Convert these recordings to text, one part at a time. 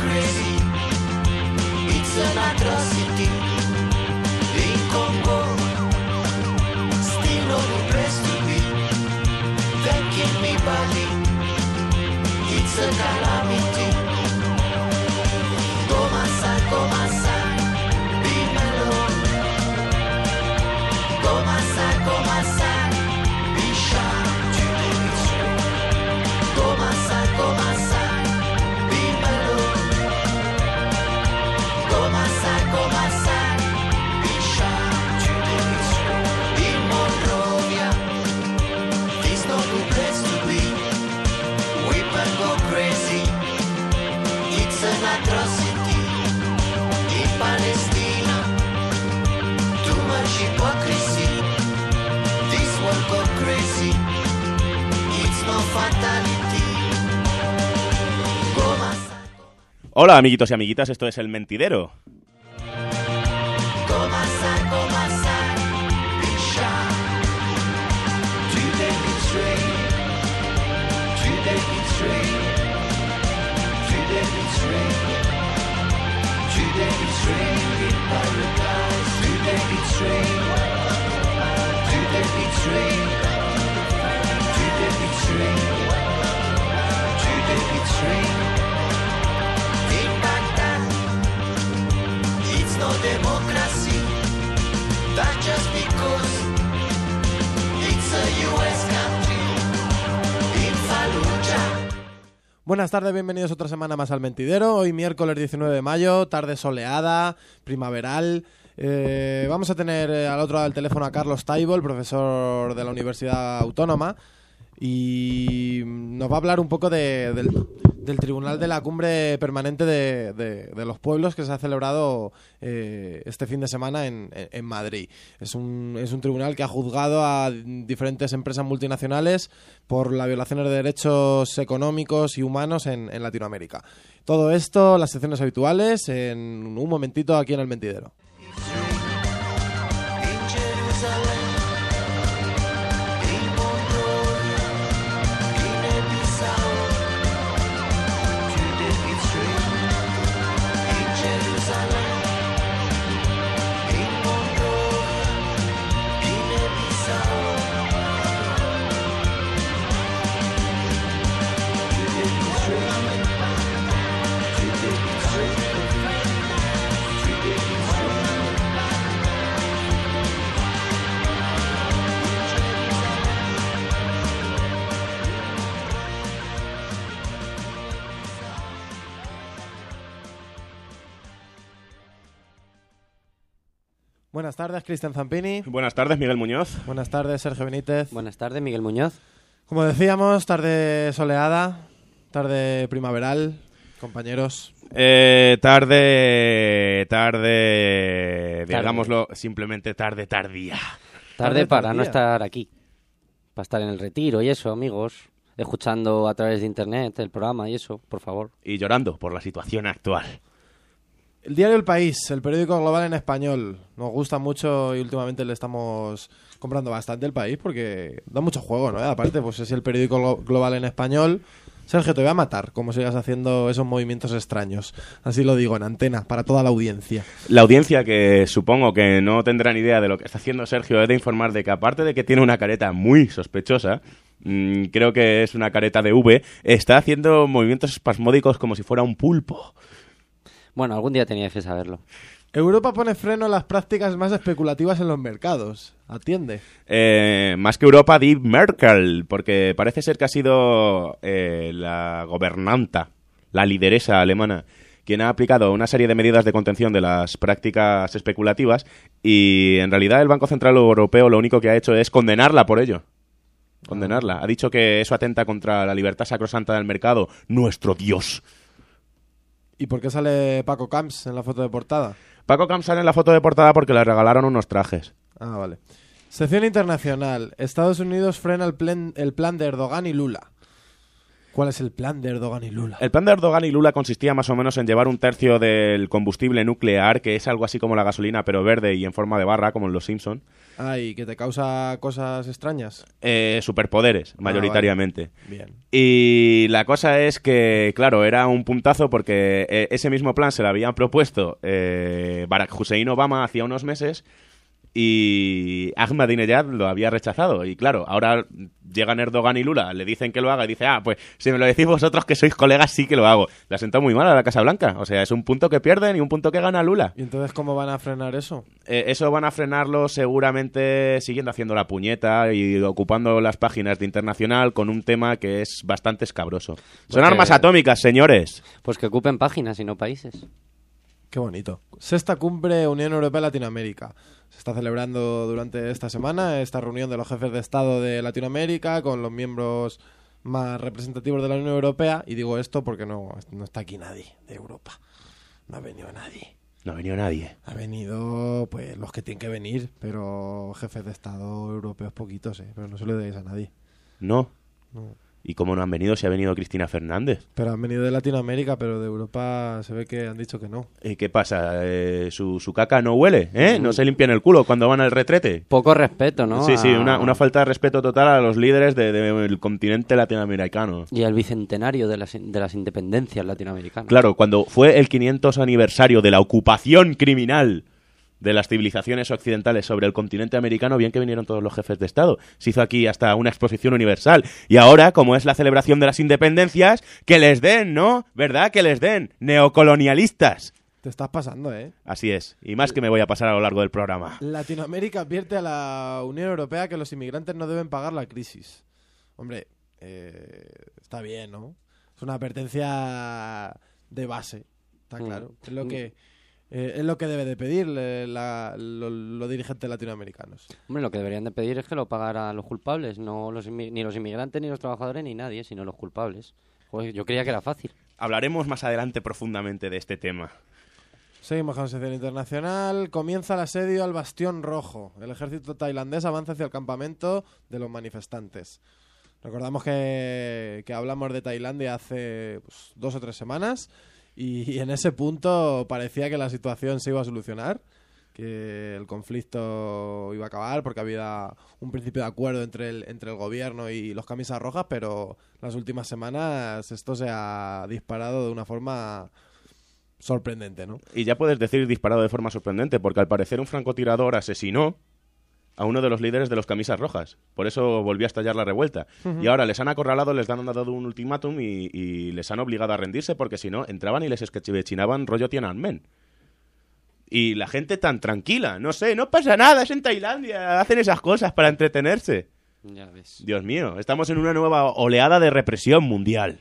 crazy. It's an atrocity. In Congo, still not the place to be. Taking me body. It's a calamity. Come aside, be mellow. Come aside, be shy. Tu démissionnes. Come aside, be mellow. Come aside, be shy. Tu démissionnes. In Monrovia, this not the place to be. We can go crazy. It's an atrocity. In Palestina, too much hypocrisy. This world go crazy. It's no fatality. Go aside. Hola amiguitos y amiguitas, esto es El Mentidero. Go aside, be shy. Today betray. Today betray. Today betray. Today betray in paradise. Today betray. Today betray. Today betray. Today betray. In Baghdad, it's no democracy. That's just because it's a US country. In Fallujah. Buenas tardes, bienvenidos otra semana más al Mentidero. Hoy miércoles 19 de mayo, tarde soleada, primaveral. Vamos a tener al otro lado del teléfono a Carlos Taibol, profesor de la Universidad Autónoma, y nos va a hablar un poco del Tribunal de la Cumbre Permanente de los Pueblos que se ha celebrado este fin de semana en Madrid. Es un tribunal que ha juzgado a diferentes empresas multinacionales por las violaciones de derechos económicos y humanos en Latinoamérica. Todo esto, las secciones habituales, en un momentito aquí en El Mentidero. In Jerusalem, in Monrovia, Guinea-Bissau, Today betray. In Jerusalem, in Monrovia, Guinea-Bissau, Today betray. Today betray. Today betray. Buenas tardes, Cristian Zampini. Buenas tardes, Miguel Muñoz. Buenas tardes, Sergio Benítez. Buenas tardes, Miguel Muñoz. Como decíamos, tarde soleada, tarde primaveral, compañeros. Tarde, digámoslo, simplemente tarde tardía. Tarde para tardía. no estar aquí. Para estar en el retiro y eso, amigos. Escuchando a través de internet el programa y eso, por favor. Y llorando por la situación actual. El diario El País, el periódico global en español. Nos gusta mucho y últimamente le estamos comprando bastante El País porque da mucho juego, ¿no? Aparte, pues es el periódico global en español. Sergio, te voy a matar como sigas haciendo esos movimientos extraños. Así lo digo en antena, para toda la audiencia. La audiencia, que supongo que no tendrá ni idea de lo que está haciendo Sergio, he de informar de que aparte de que tiene una careta muy sospechosa, creo que es una careta de V, está haciendo movimientos espasmódicos como si fuera un pulpo. Bueno, algún día teníais que saberlo. Europa pone freno a las prácticas más especulativas en los mercados. Atiende. Más que Europa, di Merkel, porque parece ser que ha sido la gobernanta, la lideresa alemana, quien ha aplicado una serie de medidas de contención de las prácticas especulativas, y en realidad el Banco Central Europeo lo único que ha hecho es condenarla por ello. Condenarla. Ha dicho que eso atenta contra la libertad sacrosanta del mercado. Nuestro Dios. ¿Y por qué sale Paco Camps en la foto de portada? Paco Camps sale en la foto de portada porque le regalaron unos trajes. Ah, vale. Sección internacional. Estados Unidos frena el plan de Erdogan y Lula. ¿Cuál es el plan de Erdogan y Lula? El plan de Erdogan y Lula consistía más o menos en llevar un tercio del combustible nuclear, que es algo así como la gasolina, pero verde y en forma de barra, como en Los Simpson. ¿Y que te causa cosas extrañas? Superpoderes, mayoritariamente. Vale. Bien. Y la cosa es que, claro, era un puntazo porque ese mismo plan se lo habían propuesto Barack Hussein Obama hacía unos meses y Ahmadinejad lo había rechazado. Y claro, ahora llegan Erdogan y Lula, le dicen que lo haga y dice, pues si me lo decís vosotros que sois colegas, sí que lo hago. Le ha sentado muy mal a la Casa Blanca. O sea, es un punto que pierden y un punto que gana Lula. ¿Y entonces cómo van a frenar eso? Eso van a frenarlo seguramente siguiendo haciendo la puñeta y ocupando las páginas de Internacional con un tema que es bastante escabroso. Son armas atómicas, señores. Pues que ocupen páginas y no países. Qué bonito. Sexta cumbre Unión Europea-Latinoamérica. Se está celebrando durante esta semana esta reunión de los jefes de Estado de Latinoamérica con los miembros más representativos de la Unión Europea. Y digo esto porque no está aquí nadie de Europa. No ha venido nadie. No ha venido nadie. Ha venido pues los que tienen que venir, pero jefes de Estado europeos poquitos, pero no se lo deis a nadie. No. No. ¿Y cómo no han venido si ha venido Cristina Fernández? Pero han venido de Latinoamérica, pero de Europa se ve que han dicho que no. ¿Y qué pasa? ¿Su caca no huele? ¿No se limpian el culo cuando van al retrete? Poco respeto, ¿no? Sí, una falta de respeto total a los líderes del continente latinoamericano. Y al bicentenario de las independencias latinoamericanas. Claro, cuando fue el 500 aniversario de la ocupación criminal de las civilizaciones occidentales sobre el continente americano, bien que vinieron todos los jefes de Estado. Se hizo aquí hasta una exposición universal. Y ahora, como es la celebración de las independencias, que les den, ¿no? ¿Verdad? Que les den. Neocolonialistas. Te estás pasando, Así es. Y más que me voy a pasar a lo largo del programa. Latinoamérica advierte a la Unión Europea que los inmigrantes no deben pagar la crisis. Hombre, está bien, ¿no? Es una advertencia de base. Está claro. Es lo que debe de pedir los dirigentes latinoamericanos. Hombre, lo que deberían de pedir es que lo pagaran los culpables, no ni los inmigrantes, ni los trabajadores, ni nadie, sino los culpables. Joder, yo creía que era fácil. Hablaremos más adelante profundamente de este tema. Seguimos con la sección internacional. Comienza el asedio al Bastión Rojo. El ejército tailandés avanza hacia el campamento de los manifestantes. Recordamos que hablamos de Tailandia hace 2 o 3 semanas. Y en ese punto parecía que la situación se iba a solucionar, que el conflicto iba a acabar porque había un principio de acuerdo entre el gobierno y los camisas rojas, pero las últimas semanas esto se ha disparado de una forma sorprendente, ¿no? Y ya puedes decir disparado de forma sorprendente, porque al parecer un francotirador asesinó a uno de los líderes de los camisas rojas. Por eso volvió a estallar la revuelta. Y ahora les han acorralado, les han dado un ultimátum y les han obligado a rendirse porque si no, entraban y les esquechinaban rollo Tiananmen. Y la gente tan tranquila, no sé, no pasa nada, es en Tailandia, hacen esas cosas para entretenerse. Ya ves. Dios mío, estamos en una nueva oleada de represión mundial.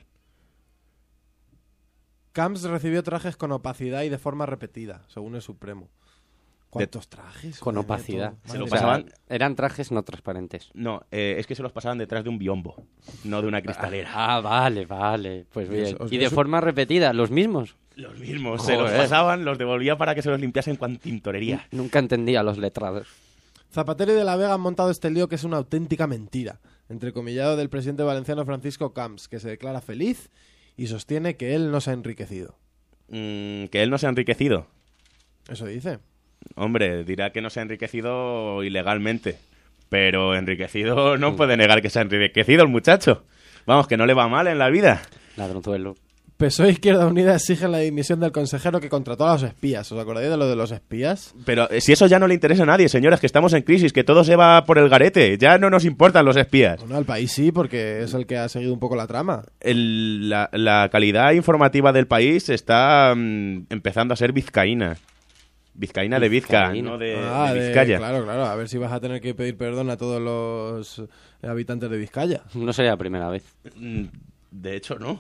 Camps recibió trajes con opacidad y de forma repetida, según el Supremo. ¿Cuántos trajes? Con opacidad. Se lo O sea, pasaban. eran trajes no transparentes. No, es que se los pasaban detrás de un biombo, no de una cristalera. Vale. Pues bien. Os Y ves de forma repetida, los mismos. Los mismos, se los Joder. pasaban, los devolvía para que se los limpiasen con tintorería. Nunca entendía los letrados. Zapatero y De la Vega han montado este lío que es una auténtica mentira, entrecomillado del presidente valenciano Francisco Camps, que se declara feliz y sostiene que él no se ha enriquecido. Que él no se ha enriquecido. Eso dice. Hombre, dirá que no se ha enriquecido ilegalmente, pero enriquecido no puede negar que se ha enriquecido el muchacho. Vamos, que no le va mal en la vida. Ladronzuelo. PSOE e Izquierda Unida exigen la dimisión del consejero que contrató a los espías. ¿Os acordáis de lo de los espías? Pero si eso ya no le interesa a nadie, señoras, que estamos en crisis, que todo se va por el garete. Ya no nos importan los espías. Bueno, al país sí, porque es el que ha seguido un poco la trama. La calidad informativa del país está empezando a ser vizcaína. Vizcaína de Vizca, Vizcaína. no de Vizcaya. Claro. A ver si vas a tener que pedir perdón a todos los habitantes de Vizcaya. No sería la primera vez. De hecho, no.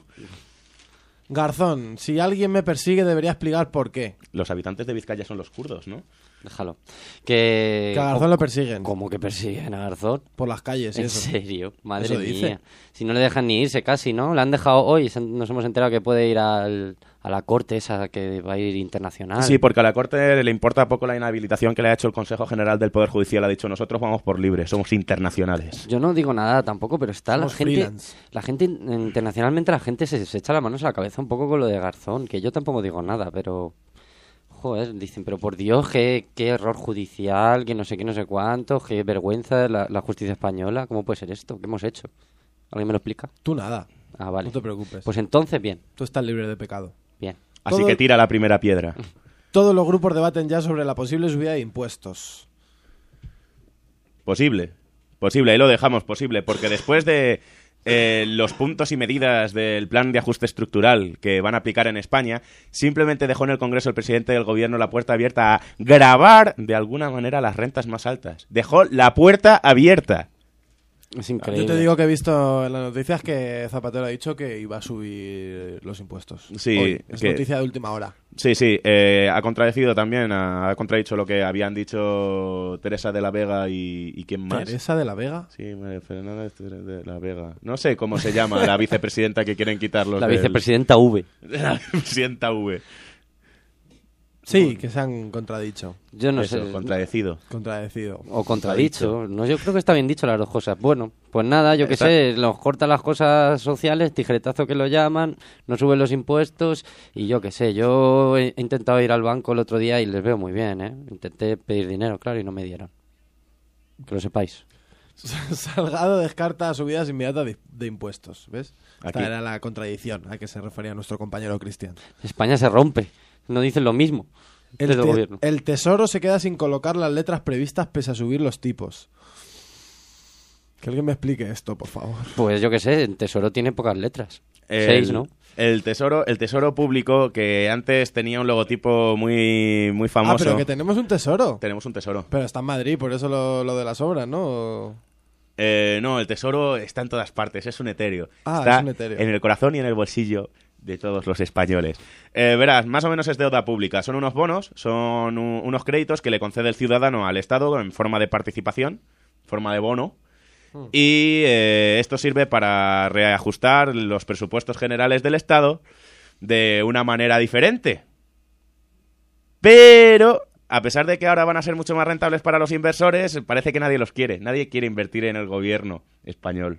Garzón, si alguien me persigue debería explicar por qué. Los habitantes de Vizcaya son los kurdos, ¿no? Déjalo. Que Que a Garzón lo persiguen ¿Cómo que persiguen a Garzón? por las calles y ¿En eso. serio? Madre Eso mía. dice. Si no le dejan ni irse casi, ¿no? Le han dejado hoy, nos hemos enterado que puede ir a la corte esa que va a ir internacional. Sí, porque a la Corte le importa poco la inhabilitación que le ha hecho el Consejo General del Poder Judicial. Ha dicho, nosotros vamos por libre, somos internacionales. Yo no digo nada tampoco, pero está Somos freelance. la gente internacionalmente la gente se echa las manos a la cabeza un poco con lo de Garzón, que yo tampoco digo nada, pero joder, dicen, pero por Dios, qué error judicial, que no sé qué, no sé cuánto, qué vergüenza la justicia española, ¿cómo puede ser esto? ¿Qué hemos hecho? ¿Alguien me lo explica? Tú nada, Ah, vale. no te preocupes. Pues entonces, bien, Tú estás libre de pecado. bien. Así Todo- que tira la primera piedra. Todos los grupos debaten ya sobre la posible subida de impuestos. Posible, ahí lo dejamos posible, porque después de los puntos y medidas del plan de ajuste estructural que van a aplicar en España, simplemente dejó en el Congreso el presidente del gobierno la puerta abierta a gravar de alguna manera las rentas más altas. Dejó la puerta abierta. Es increíble. Yo te digo que he visto en las noticias que Zapatero ha dicho que iba a subir los impuestos. Sí, Hoy. Es que- noticia de última hora. Sí, ha contradecicho también, ha contradicho lo que habían dicho Teresa de la Vega y quién más. Teresa de la Vega. Sí, María Fernanda de la Vega. No sé cómo se llama la vicepresidenta que quieren quitarlos. La del- vicepresidenta V. La vicepresidenta V. Sí, que se han contradicho. Yo no Eso, sé. contradecido. Contradecido. O contradicho. No, yo creo que está bien dicho las dos cosas. Bueno, pues nada, yo qué Está- sé, nos cortan las cosas sociales, tijeretazo que lo llaman, no suben los impuestos y yo qué sé. Yo he intentado ir al banco el otro día y les veo muy bien, ¿eh? Intenté pedir dinero, claro, y no me dieron. Que lo sepáis. Salgado descarta subidas inmediatas de impuestos. ¿Ves? Esta Aquí. era la contradicción a que se refería nuestro compañero Cristian. España se rompe. No dicen lo mismo desde el gobierno. El Tesoro se queda sin colocar las letras previstas pese a subir los tipos. Que alguien me explique esto, por favor. Pues yo qué sé, el Tesoro tiene pocas letras. El- 6, ¿no? El tesoro público, que antes tenía un logotipo muy, muy famoso. Ah, pero que tenemos un tesoro. Tenemos un tesoro. Pero está en Madrid, por eso lo de las obras, ¿no? No, el tesoro está en todas partes, es un etéreo. Ah, está es un etéreo. en el corazón y en el bolsillo de todos los españoles. Verás, más o menos es deuda pública. Son unos bonos, son unos créditos que le concede el ciudadano al Estado en forma de participación, forma de bono. Y esto sirve para reajustar los presupuestos generales del Estado de una manera diferente. Pero, a pesar de que ahora van a ser mucho más rentables para los inversores, parece que nadie los quiere. Nadie quiere invertir en el gobierno español.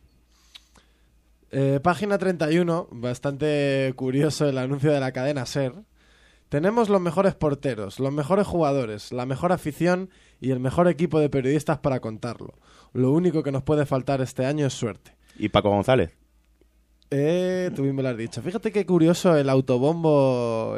Página 31, bastante curioso el anuncio de la cadena SER. Tenemos los mejores porteros, los mejores jugadores, la mejor afición y el mejor equipo de periodistas para contarlo. Lo único que nos puede faltar este año es suerte. ¿Y Paco González? Tú bien me lo has dicho. Fíjate qué curioso el autobombo,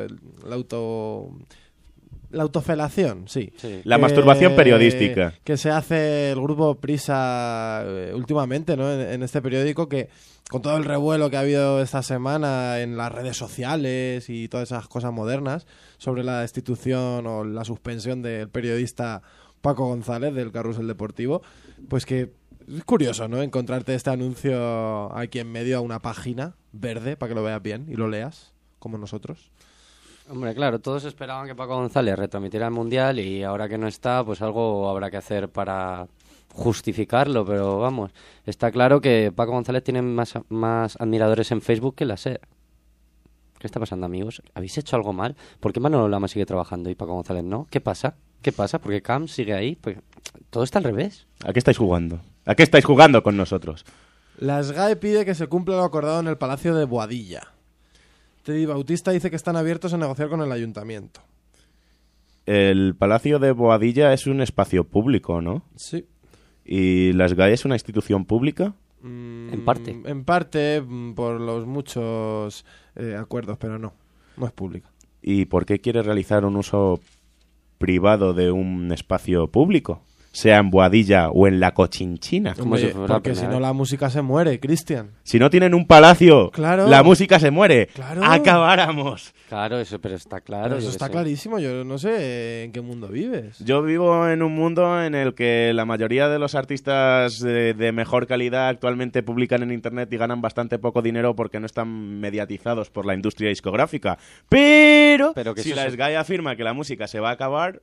la autofelación, sí. Sí. La masturbación periodística. Que se hace el grupo Prisa últimamente, ¿no? En este periódico, que con todo el revuelo que ha habido esta semana en las redes sociales y todas esas cosas modernas sobre la destitución o la suspensión del periodista Paco González del Carrusel Deportivo, pues que es curioso, ¿no? Encontrarte este anuncio aquí en medio a una página verde para que lo veas bien y lo leas, como nosotros. Hombre, claro, todos esperaban que Paco González retransmitiera el Mundial y ahora que no está, pues algo habrá que hacer para justificarlo, pero vamos, está claro que Paco González tiene más admiradores en Facebook que la SER. ¿Qué está pasando, amigos? ¿Habéis hecho algo mal? ¿Por qué Manolo Lama sigue trabajando y Paco González no? ¿Qué pasa? ¿Qué pasa? ¿Por qué Cam sigue ahí? Pues todo está al revés. ¿A qué estáis jugando? ¿A qué estáis jugando con nosotros? La SGAE pide que se cumpla lo acordado en el Palacio de Boadilla. Teddy Bautista dice que están abiertos a negociar con el ayuntamiento. El Palacio de Boadilla es un espacio público, ¿no? Sí. ¿Y la SGAE es una institución pública? En parte. En parte, por los muchos acuerdos, pero no es pública. ¿Y por qué quiere realizar un uso privado de un espacio público? Sea en Boadilla o en la Cochinchina. Como Hombre, si fuera porque la si primera no la música se muere, Cristian. Si no tienen un palacio, Claro. la música se muere. Claro. Acabáramos. Claro, eso, pero está claro. Pero yo eso qué está sé. clarísimo, yo no sé en qué mundo vives. Yo vivo en un mundo en el que la mayoría de los artistas de mejor calidad actualmente publican en internet y ganan bastante poco dinero porque no están mediatizados por la industria discográfica. Pero Pero que si eso la es- SGAE afirma que la música se va a acabar,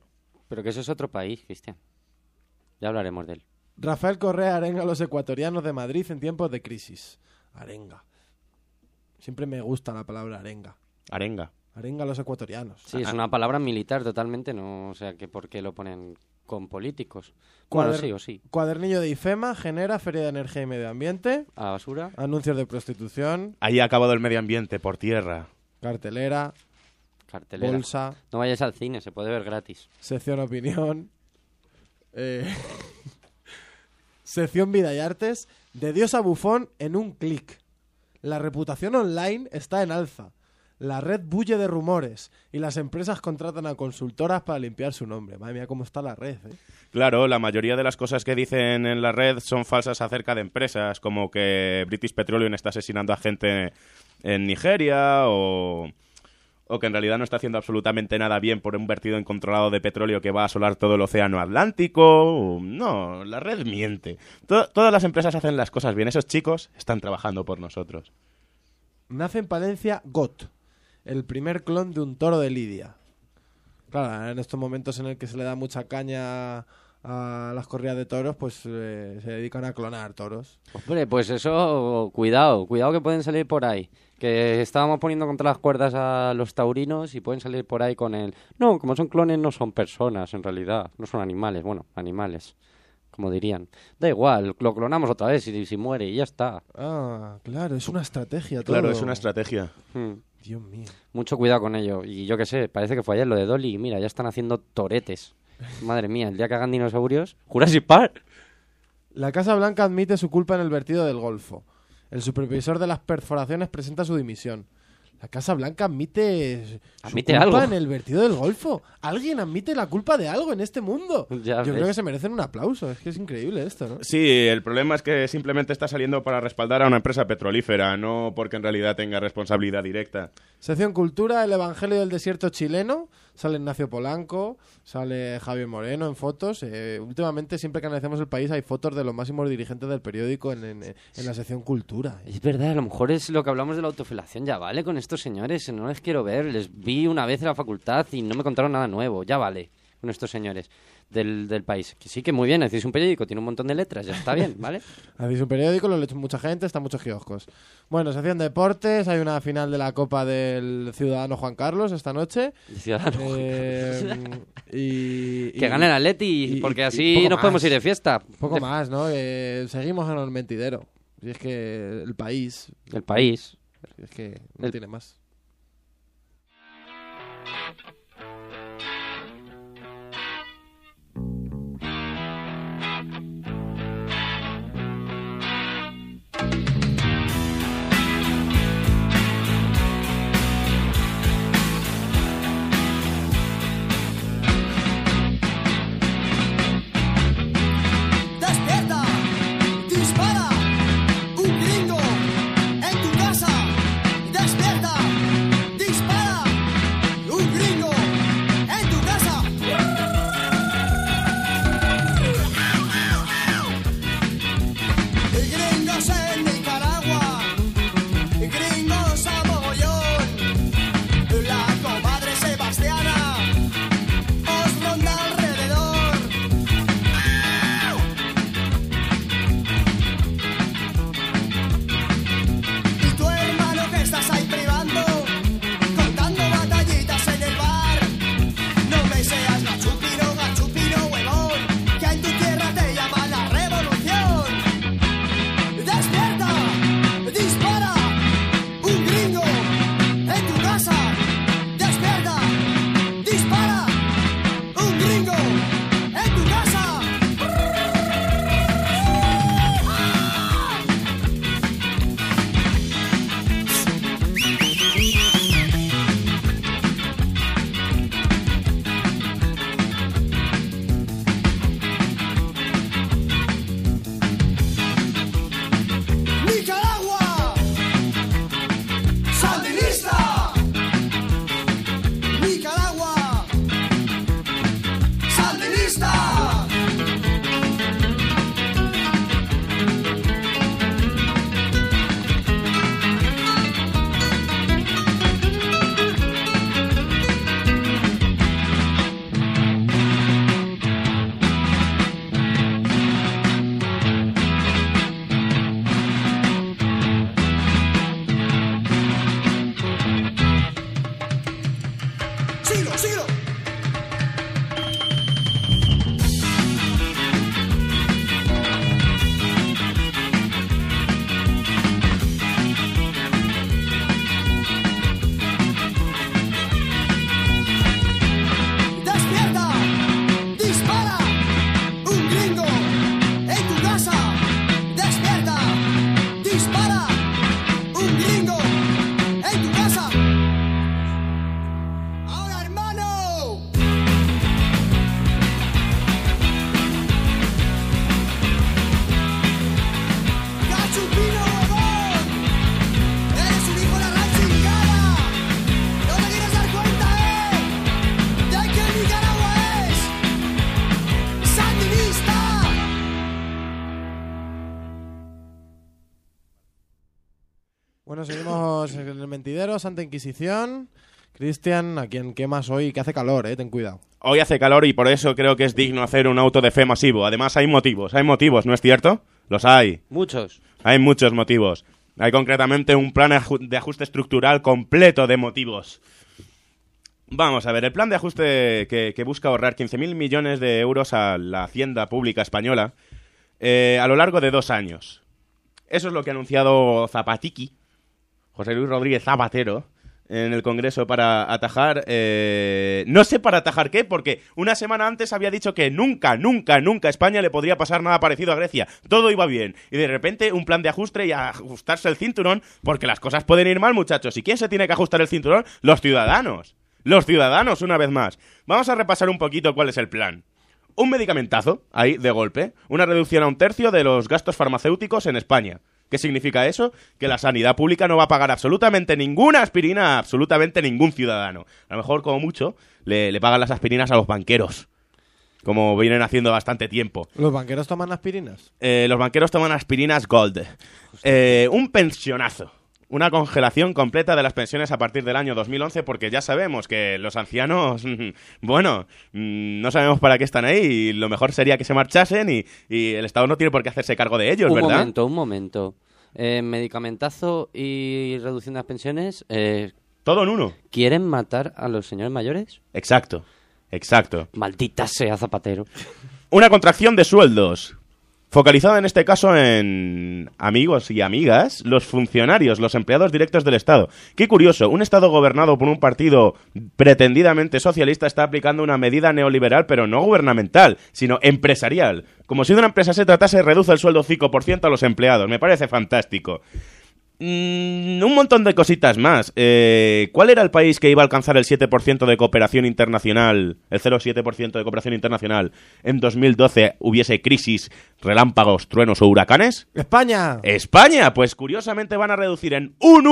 Pero que eso es otro país, Cristian. Ya hablaremos de él. Rafael Correa arenga a los ecuatorianos de Madrid en tiempos de crisis. Arenga. Siempre me gusta la palabra arenga. Arenga. Arenga a los ecuatorianos. Sí, es una palabra militar totalmente, no, o sea, que ¿por qué lo ponen con políticos? Bueno, sí o sí. Cuadernillo de IFEMA genera Feria de Energía y Medio Ambiente. A basura. Anuncios de prostitución. Ahí ha acabado el medio ambiente, por tierra. Cartelera. Cartelera. Bolsa. No vayas al cine, se puede ver gratis. Sección opinión. Sección vida y artes. De Dios a bufón en un clic. La reputación online está en alza. La red bulle de rumores y las empresas contratan a consultoras para limpiar su nombre. Madre mía, cómo está la red, ¿eh? Claro, la mayoría de las cosas que dicen en la red son falsas acerca de empresas, como que British Petroleum está asesinando a gente en Nigeria o que en realidad no está haciendo absolutamente nada bien por un vertido incontrolado de petróleo que va a asolar todo el océano Atlántico. No, la red miente. Todas las empresas hacen las cosas bien. Esos chicos están trabajando por nosotros. Nace en Palencia GOT, el primer clon de un toro de Lidia. Claro, en estos momentos en el que se le da mucha caña a las corridas de toros, pues se dedican a clonar toros. Hombre, pues eso, cuidado que pueden salir por ahí. Que estábamos poniendo contra las cuerdas a los taurinos y pueden salir por ahí con el... No, como son clones no son personas en realidad, no son animales, bueno, animales, como dirían. Da igual, lo clonamos otra vez y si muere y ya está. Ah, claro, es una estrategia todo. Claro, es una estrategia. Dios mío. Mucho cuidado con ello. Y yo qué sé, parece que fue ayer lo de Dolly y mira, ya están haciendo toretes. Madre mía, el día que hagan dinosaurios, Jurassic Park. La Casa Blanca admite su culpa en el vertido del Golfo. El supervisor de las perforaciones presenta su dimisión. La Casa Blanca admite ¿Admite culpa algo? en el vertido del Golfo. ¿Alguien admite la culpa de algo en este mundo? Ya Yo ves. creo que se merecen un aplauso. Es que es increíble esto, ¿no? Sí, el problema es que simplemente está saliendo para respaldar a una empresa petrolífera, no porque en realidad tenga responsabilidad directa. Sección Cultura, el Evangelio del Desierto chileno. Sale Ignacio Polanco, sale Javier Moreno en fotos. Últimamente, siempre que analizamos el país, hay fotos de los máximos dirigentes del periódico en la sección Cultura. Es verdad, a lo mejor es lo que hablamos de la autofelación. Ya vale con estos señores, no les quiero ver. Les vi una vez en la facultad y no me contaron nada nuevo. Ya vale con estos señores del país. Que sí, que muy bien, hacéis un periódico, tiene un montón de letras, ya está bien, ¿vale? Hacéis un periódico, lo lee mucha gente, están muchos kioscos. Bueno, sección deportes, hay una final de la Copa del Ciudadano Juan Carlos esta noche. Ciudadano. Que gane el Atleti, porque así nos podemos ir de fiesta. Un poco más, ¿no? Seguimos en el mentidero. Y es que el país... El país. Es que no tiene más. ¡Despierta! ¡Dispara! ¡Un gringo en tu casa! ¡Despierta! ¡Dispara! ¡Un gringo Síguelo, síguelo. ¡Despierta! ¡Dispara! ¡Un gringo! ¡En tu casa! ¡Despierta! ¡Dispara! ¡Un gringo! ¡En tu casa! ¡Ahora, hermano! ¡Cachupino, huevón! ¡Eres un hijo de la gran chingada! ¡No te quieres dar cuenta, de que Nicaragua es sandinista! Bueno, seguimos en el mentidero, Santa Inquisición. Cristian, a quien quemas hoy, que hace calor, ten cuidado. Hoy hace calor y por eso creo que es digno hacer un auto de fe masivo. Además hay motivos, ¿no es cierto? Los hay. Muchos. Hay muchos motivos. Hay concretamente un plan de ajuste estructural completo de motivos. Vamos a ver, el plan de ajuste que busca ahorrar 15.000 millones de euros a la hacienda pública española a lo largo de 2 años. Eso es lo que ha anunciado Zapatiki, José Luis Rodríguez Zapatero, en el Congreso para atajar... no sé para atajar qué, porque una semana antes había dicho que nunca a España le podría pasar nada parecido a Grecia. Todo iba bien. Y de repente un plan de ajuste y a ajustarse el cinturón, porque las cosas pueden ir mal, muchachos. ¿Y quién se tiene que ajustar el cinturón? Los ciudadanos. Los ciudadanos, una vez más. Vamos a repasar un poquito cuál es el plan. Un medicamentazo, ahí, de golpe. Una reducción a 1/3 de los gastos farmacéuticos en España. ¿Qué significa eso? Que la sanidad pública no va a pagar absolutamente ninguna aspirina a absolutamente ningún ciudadano. A lo mejor, como mucho, le pagan las aspirinas a los banqueros, como vienen haciendo bastante tiempo. ¿Los banqueros toman aspirinas? Los banqueros toman aspirinas Gold. Un pensionazo. Una congelación completa de las pensiones a partir del año 2011, porque ya sabemos que los ancianos, bueno, no sabemos para qué están ahí, y lo mejor sería que se marchasen y el Estado no tiene por qué hacerse cargo de ellos, ¿verdad? Un momento. Medicamentazo y reducción de las pensiones, Todo en uno. ¿quieren matar a los señores mayores? Exacto. Maldita sea, Zapatero. Una contracción de sueldos. Focalizada en este caso en amigos y amigas, los funcionarios, los empleados directos del Estado. Qué curioso, un Estado gobernado por un partido pretendidamente socialista está aplicando una medida neoliberal, pero no gubernamental, sino empresarial. Como si de una empresa se tratase, reduce el sueldo 5% a los empleados. Me parece fantástico. Un montón de cositas más. ¿Cuál era el país que iba a alcanzar el 7% de cooperación internacional, el 0,7% de cooperación internacional en 2012 hubiese crisis, relámpagos, truenos o huracanes? ¡España! ¡España! Pues curiosamente van a reducir en un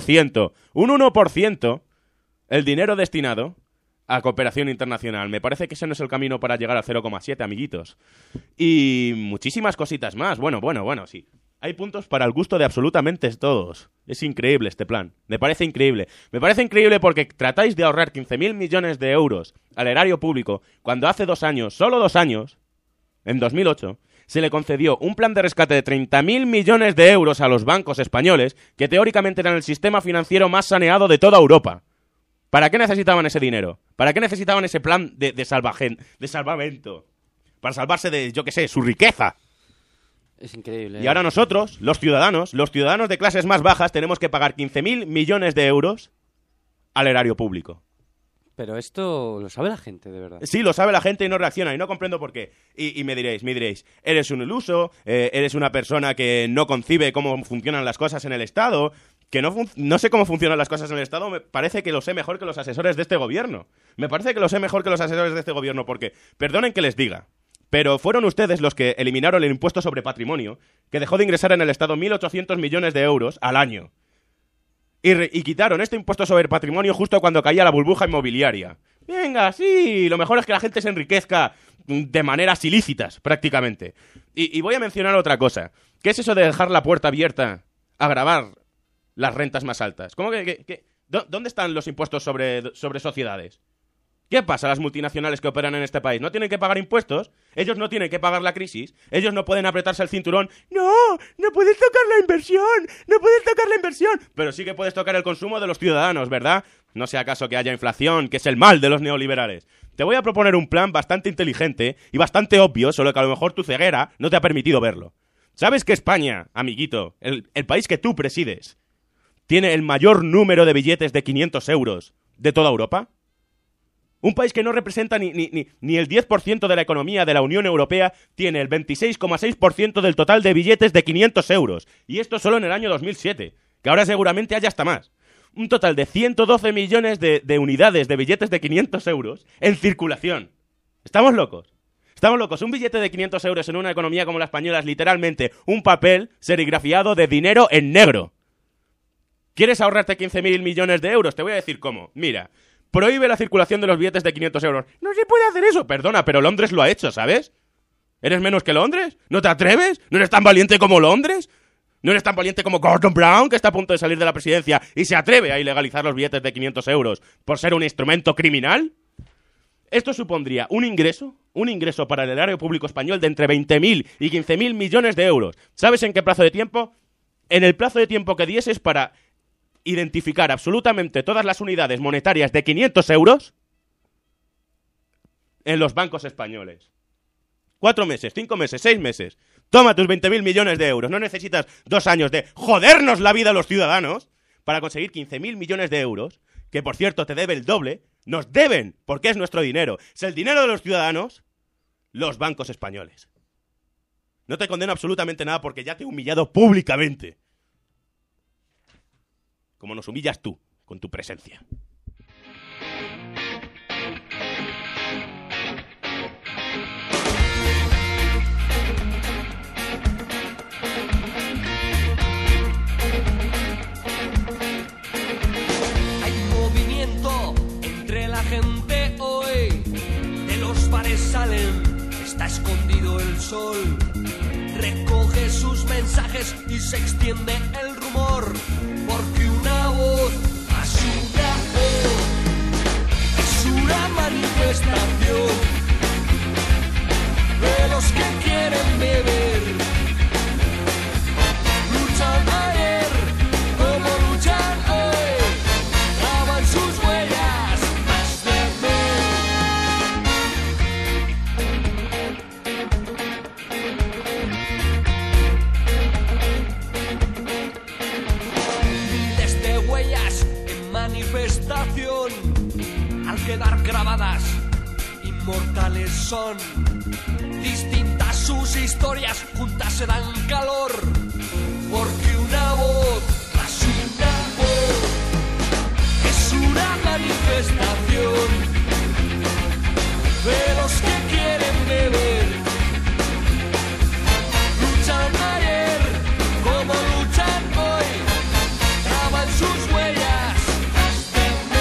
1% el dinero destinado a cooperación internacional. Me parece que ese no es el camino para llegar al 0,7, amiguitos. Y muchísimas cositas más. Bueno, sí. Hay puntos para el gusto de absolutamente todos. Es increíble este plan. Me parece increíble. Me parece increíble porque tratáis de ahorrar 15.000 millones de euros al erario público cuando hace 2 años, solo 2 años, en 2008, se le concedió un plan de rescate de 30.000 millones de euros a los bancos españoles que teóricamente eran el sistema financiero más saneado de toda Europa. ¿Para qué necesitaban ese dinero? ¿Para qué necesitaban ese plan de salvamento? Para salvarse de, yo qué sé, su riqueza. Es increíble. Y ahora nosotros, los ciudadanos de clases más bajas, tenemos que pagar 15.000 millones de euros al erario público. Pero esto lo sabe la gente, de verdad. Sí, lo sabe la gente y no reacciona, y no comprendo por qué. Y me diréis, eres un iluso, eres una persona que no concibe cómo funcionan las cosas en el Estado, que no sé cómo funcionan las cosas en el Estado, me parece que lo sé mejor que los asesores de este gobierno. Me parece que lo sé mejor que los asesores de este gobierno, porque, perdonen que les diga, pero fueron ustedes los que eliminaron el impuesto sobre patrimonio, que dejó de ingresar en el Estado 1.800 millones de euros al año. Y quitaron este impuesto sobre patrimonio justo cuando caía la burbuja inmobiliaria. Venga, sí, lo mejor es que la gente se enriquezca de maneras ilícitas, prácticamente. Y voy a mencionar otra cosa. ¿Qué es eso de dejar la puerta abierta a gravar las rentas más altas? ¿Cómo ¿Dónde están los impuestos sobre sociedades? ¿Qué pasa a las multinacionales que operan en este país? ¿No tienen que pagar impuestos? Ellos no tienen que pagar la crisis. Ellos no pueden apretarse el cinturón. ¡No! ¡No puedes tocar la inversión! ¡No puedes tocar la inversión! Pero sí que puedes tocar el consumo de los ciudadanos, ¿verdad? No sea acaso que haya inflación, que es el mal de los neoliberales. Te voy a proponer un plan bastante inteligente y bastante obvio, solo que a lo mejor tu ceguera no te ha permitido verlo. ¿Sabes que España, amiguito, el país que tú presides, tiene el mayor número de billetes de 500 euros de toda Europa? Un país que no representa ni el 10% de la economía de la Unión Europea tiene el 26,6% del total de billetes de 500 euros. Y esto solo en el año 2007, que ahora seguramente haya hasta más. Un total de 112 millones de unidades de billetes de 500 euros en circulación. ¿Estamos locos? Estamos locos. Un billete de 500 euros en una economía como la española es literalmente un papel serigrafiado de dinero en negro. ¿Quieres ahorrarte 15.000 millones de euros? Te voy a decir cómo. Mira, prohíbe la circulación de los billetes de 500 euros. No se puede hacer eso. Perdona, pero Londres lo ha hecho, ¿sabes? ¿Eres menos que Londres? ¿No te atreves? ¿No eres tan valiente como Londres? ¿No eres tan valiente como Gordon Brown, que está a punto de salir de la presidencia y se atreve a ilegalizar los billetes de 500 euros por ser un instrumento criminal? Esto supondría un ingreso para el erario público español de entre 20.000 y 15.000 millones de euros. ¿Sabes en qué plazo de tiempo? En el plazo de tiempo que dieses para identificar absolutamente todas las unidades monetarias de 500 euros en los bancos españoles. 4 meses, 5 meses, 6 meses. Toma tus 20.000 millones de euros. No necesitas 2 años de jodernos la vida a los ciudadanos para conseguir 15.000 millones de euros, que por cierto te debe el doble. Nos deben, porque es nuestro dinero. Es el dinero de los ciudadanos, los bancos españoles. No te condeno absolutamente nada porque ya te he humillado públicamente. Como nos humillas tú, con tu presencia. Hay movimiento entre la gente hoy. De los bares salen, está escondido el sol. Recoge sus mensajes y se extiende el rumor. Porque una voz más una voz es una manifestación de los que quieren beber. Luchan ayer como luchan hoy. Graban sus huellas más de miles de huellas en manifestación. Al quedar grabadas, inmortales son. Distintas sus historias, juntas se dan calor. Porque una voz más una voz es una manifestación de los que quieren beber. Luchan ayer como luchan hoy. Graban sus huellas hasta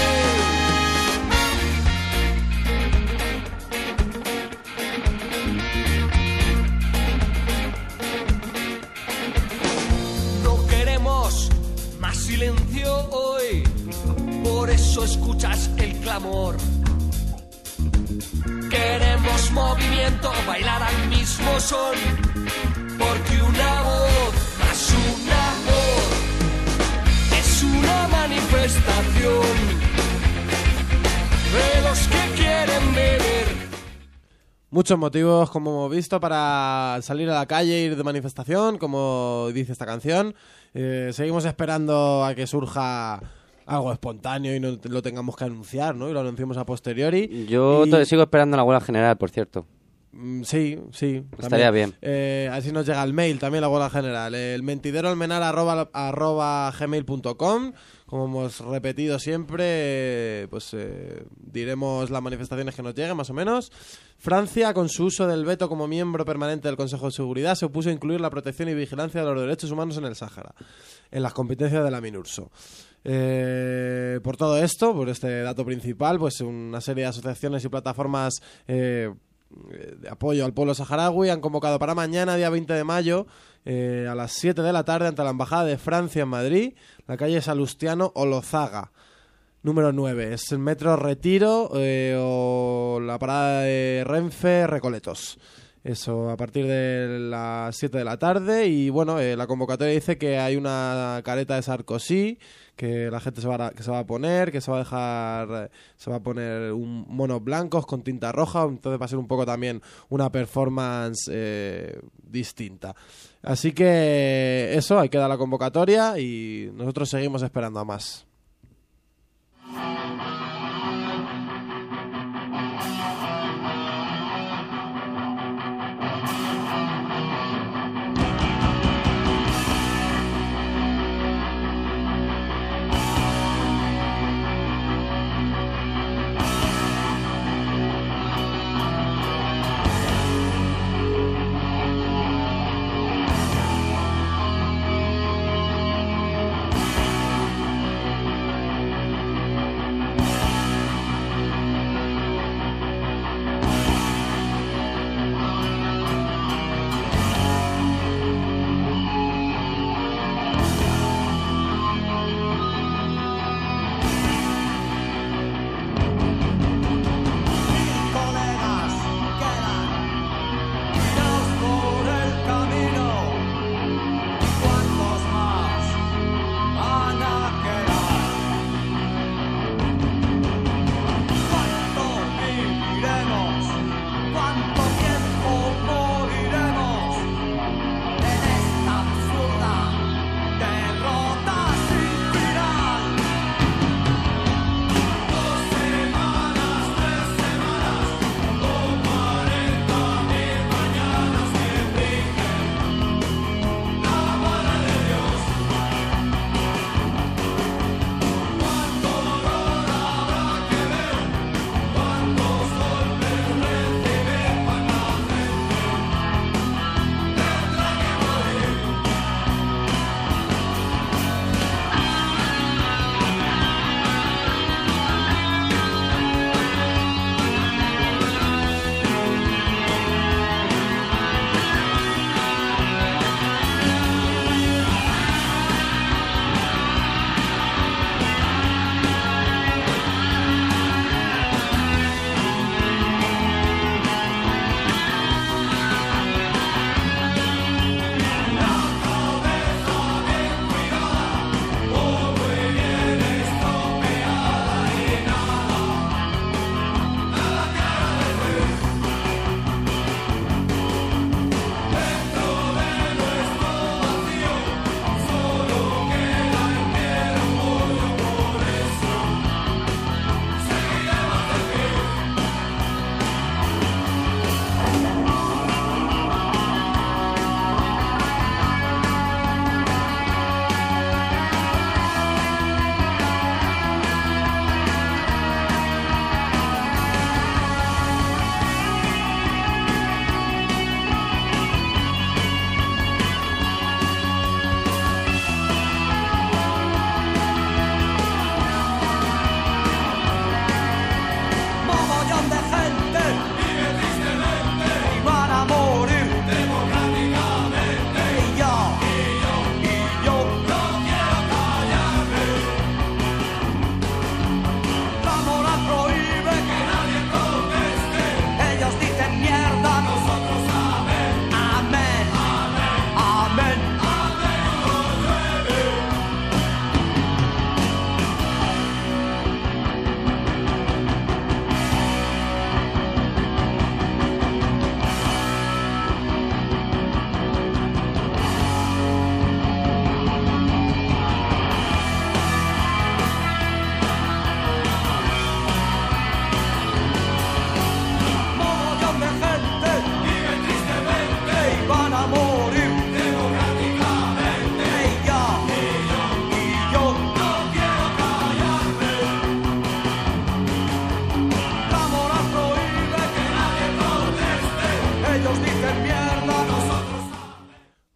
no queremos más silencio hoy. Por eso escuchas el clamor. Queremos movimiento, bailar al mismo son. Porque una voz más una voz es una manifestación de los que quieren beber. Muchos motivos, como hemos visto, para salir a la calle, ir de manifestación, como dice esta canción. Seguimos esperando a que surja algo espontáneo y no lo tengamos que anunciar, ¿no? Y lo anunciemos a posteriori. Yo sigo esperando la huelga general, por cierto. Sí, sí. Estaría también. bien. Así nos llega el mail también, la huelga general. El mentideroalmenar@gmail.com. Como hemos repetido siempre, diremos las manifestaciones que nos lleguen, más o menos. Francia, con su uso del veto como miembro permanente del Consejo de Seguridad, se opuso a incluir la protección y vigilancia de los derechos humanos en el Sáhara, en las competencias de la MINURSO. Por todo esto, por este dato principal, pues una serie de asociaciones y plataformas de apoyo al pueblo saharaui han convocado para mañana, día 20 de mayo, a las 7 de la tarde, ante la Embajada de Francia en Madrid, la calle Salustiano Olozaga, número 9. Es el metro Retiro o la parada de Renfe Recoletos. Eso, a partir de las 7 de la tarde. Y bueno, la convocatoria dice que hay una careta de Sarkozy, que la gente se va a poner, que se va a poner monos blancos con tinta roja. Entonces va a ser un poco también una performance distinta. Así que eso, ahí queda la convocatoria y nosotros seguimos esperando a más.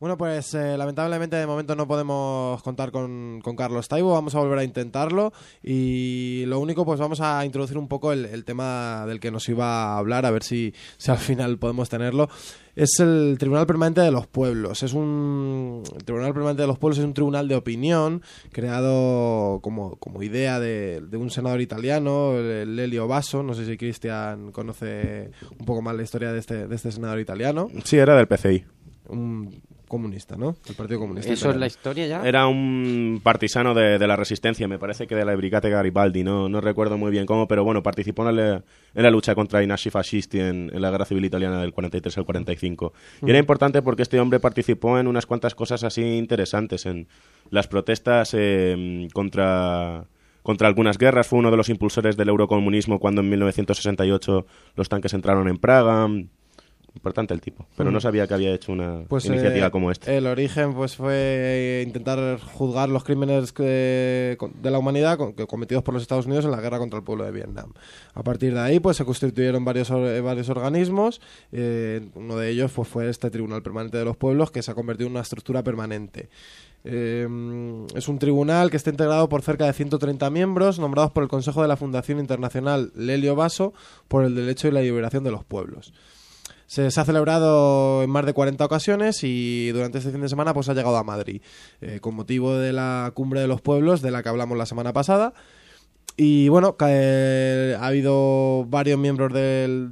Bueno, pues lamentablemente de momento no podemos contar con Carlos Taibo, vamos a volver a intentarlo y lo único pues vamos a introducir un poco el tema del que nos iba a hablar, a ver si al final podemos tenerlo. Es el Tribunal Permanente de los Pueblos. El Tribunal Permanente de los Pueblos es un tribunal de opinión creado como idea de un senador italiano, Lelio Basso. No sé si Cristian conoce un poco más la historia de este senador italiano. Sí, era del PCI. Un comunista, ¿no? El Partido Comunista. ¿Eso es la historia ya? Era un partisano de la resistencia, me parece que de la Brigate Garibaldi, no recuerdo muy bien cómo, pero bueno, participó en la lucha contra i nazifascisti en la Guerra Civil Italiana del 43 al 45. Y era importante porque este hombre participó en unas cuantas cosas así interesantes, en las protestas contra algunas guerras, fue uno de los impulsores del eurocomunismo cuando en 1968 los tanques entraron en Praga. Importante el tipo, pero no sabía que había hecho una iniciativa como esta. El origen pues fue intentar juzgar los crímenes de la humanidad cometidos por los Estados Unidos en la guerra contra el pueblo de Vietnam. A partir de ahí pues se constituyeron varios organismos, uno de ellos pues fue este Tribunal Permanente de los Pueblos, que se ha convertido en una estructura permanente. Es un tribunal que está integrado por cerca de 130 miembros nombrados por el Consejo de la Fundación Internacional Lelio Basso por el derecho y la liberación de los pueblos. Se ha celebrado en más de 40 ocasiones y durante este fin de semana pues ha llegado a Madrid con motivo de la Cumbre de los Pueblos de la que hablamos la semana pasada. Y bueno, ha habido varios miembros el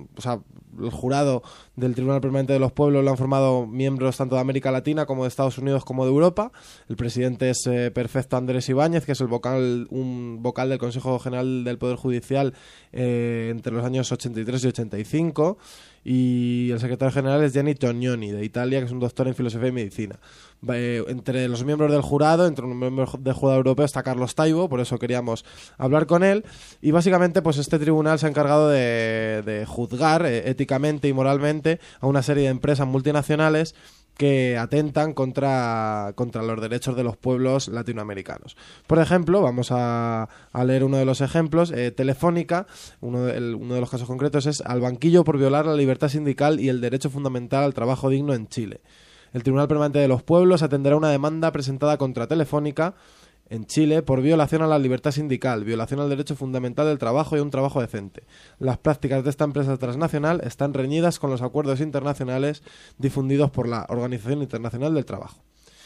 jurado del Tribunal Permanente de los Pueblos lo han formado miembros tanto de América Latina como de Estados Unidos como de Europa. El presidente es Perfecto Andrés Ibáñez, que es un vocal del Consejo General del Poder Judicial entre los años 83 y 85. Y el secretario general es Gianni Tognoni, de Italia, que es un doctor en filosofía y medicina. Entre los miembros del jurado, entre los miembros del jurado europeo, está Carlos Taibo, por eso queríamos hablar con él. Y básicamente, pues este tribunal se ha encargado de juzgar éticamente y moralmente a una serie de empresas multinacionales que atentan contra los derechos de los pueblos latinoamericanos. Por ejemplo, vamos a leer uno de los ejemplos. Telefónica, uno de los casos concretos es al banquillo por violar la libertad sindical y el derecho fundamental al trabajo digno en Chile. El Tribunal Permanente de los Pueblos atenderá una demanda presentada contra Telefónica en Chile por violación a la libertad sindical, violación al derecho fundamental del trabajo y a un trabajo decente. Las prácticas de esta empresa transnacional están reñidas con los acuerdos internacionales difundidos por la Organización Internacional del Trabajo.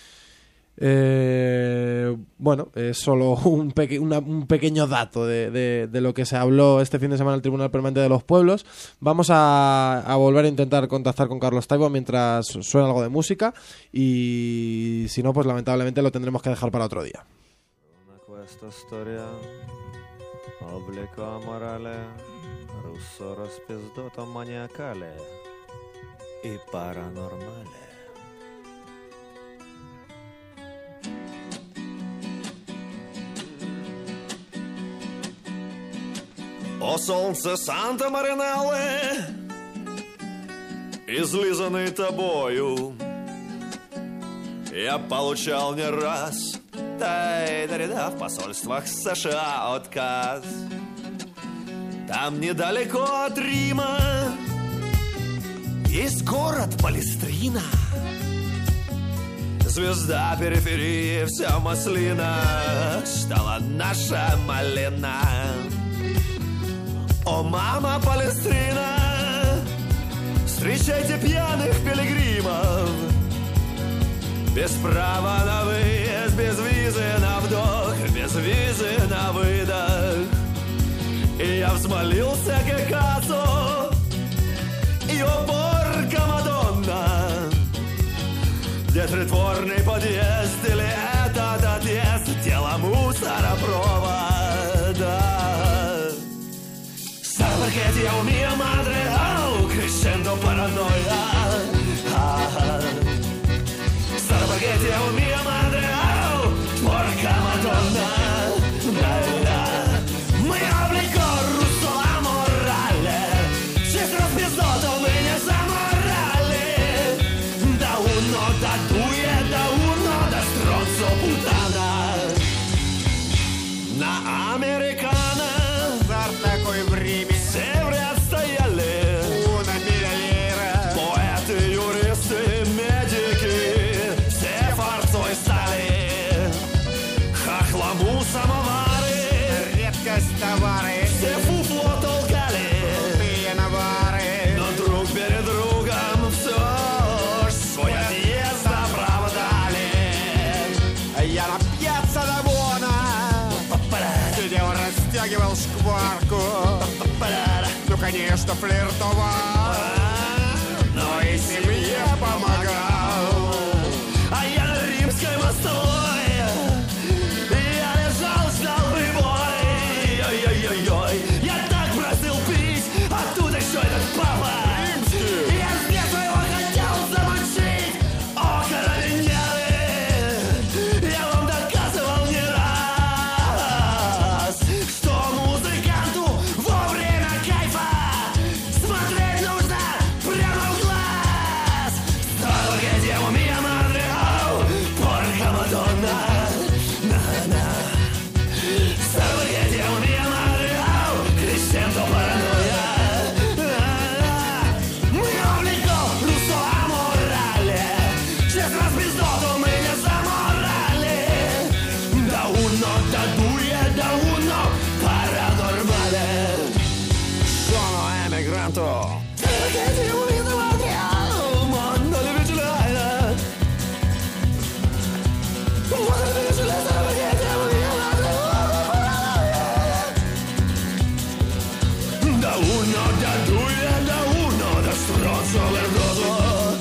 Bueno, es solo un pequeño dato de lo que se habló este fin de semana en el Tribunal Permanente de los Pueblos. Vamos a volver a intentar contactar con Carlos Taibo mientras suena algo de música y si no, pues lamentablemente lo tendremos que dejar para otro día. Questa storia obbligo morale russo raspizdoto maniacale e paranormale. О солнце Санта-Маринеллы, излизанный тобою, я получал не раз в посольствах США отказ. Там недалеко от Рима есть город Палестрина. Звезда периферии, вся маслина, стала наша малина. О, мама Палестрина, встречайте пьяных пилигримов, без права на выезд, без визы на вдох, без визы на выдох. И я взмолился к Экасу, ее порка Мадонна. Где притворный подъезд или этот отъезд, дело мусоропровода. Perché oh mia madre, oh, crescendo paranoia. Spaghetti, oh mia madre, oh, porca madonna. Моя облико руссо аморале, честно распиздото мы не заморали. Да uno, da due, da uno, da stronzo puttana. На американо такой время севры отстояли. Поэты, юристы, медики. Ну, конечно, флиртовал, но и семье помогал. А я на Римской мостовой, я лежал, ждал прибой. Ой-ой-ой-ой, я так просил пить, а тут еще этот папа. Я с детства его хотел замочить. О, карабинеры, я вам доказывал не раз, что музыканту во время кайфа смотреть нужно прямо в глаз. Salvaguardiamo mia madre, oh, porca madonna. Na-na. Salvaguardiamo mia madre, oh, crescendo paranoia. Mio obbligo russo amorale, c'è traspizzato meglio zamorale. Da uno, da due, da uno, paranormale. Sono emigranto. Salvaguardiamo mia madre, oh, manda le vigilare. Manda le vigilare, salvaguardiamo mia madre, oh, paranoia. Da uno, da due, da uno, da stronzo vergoso.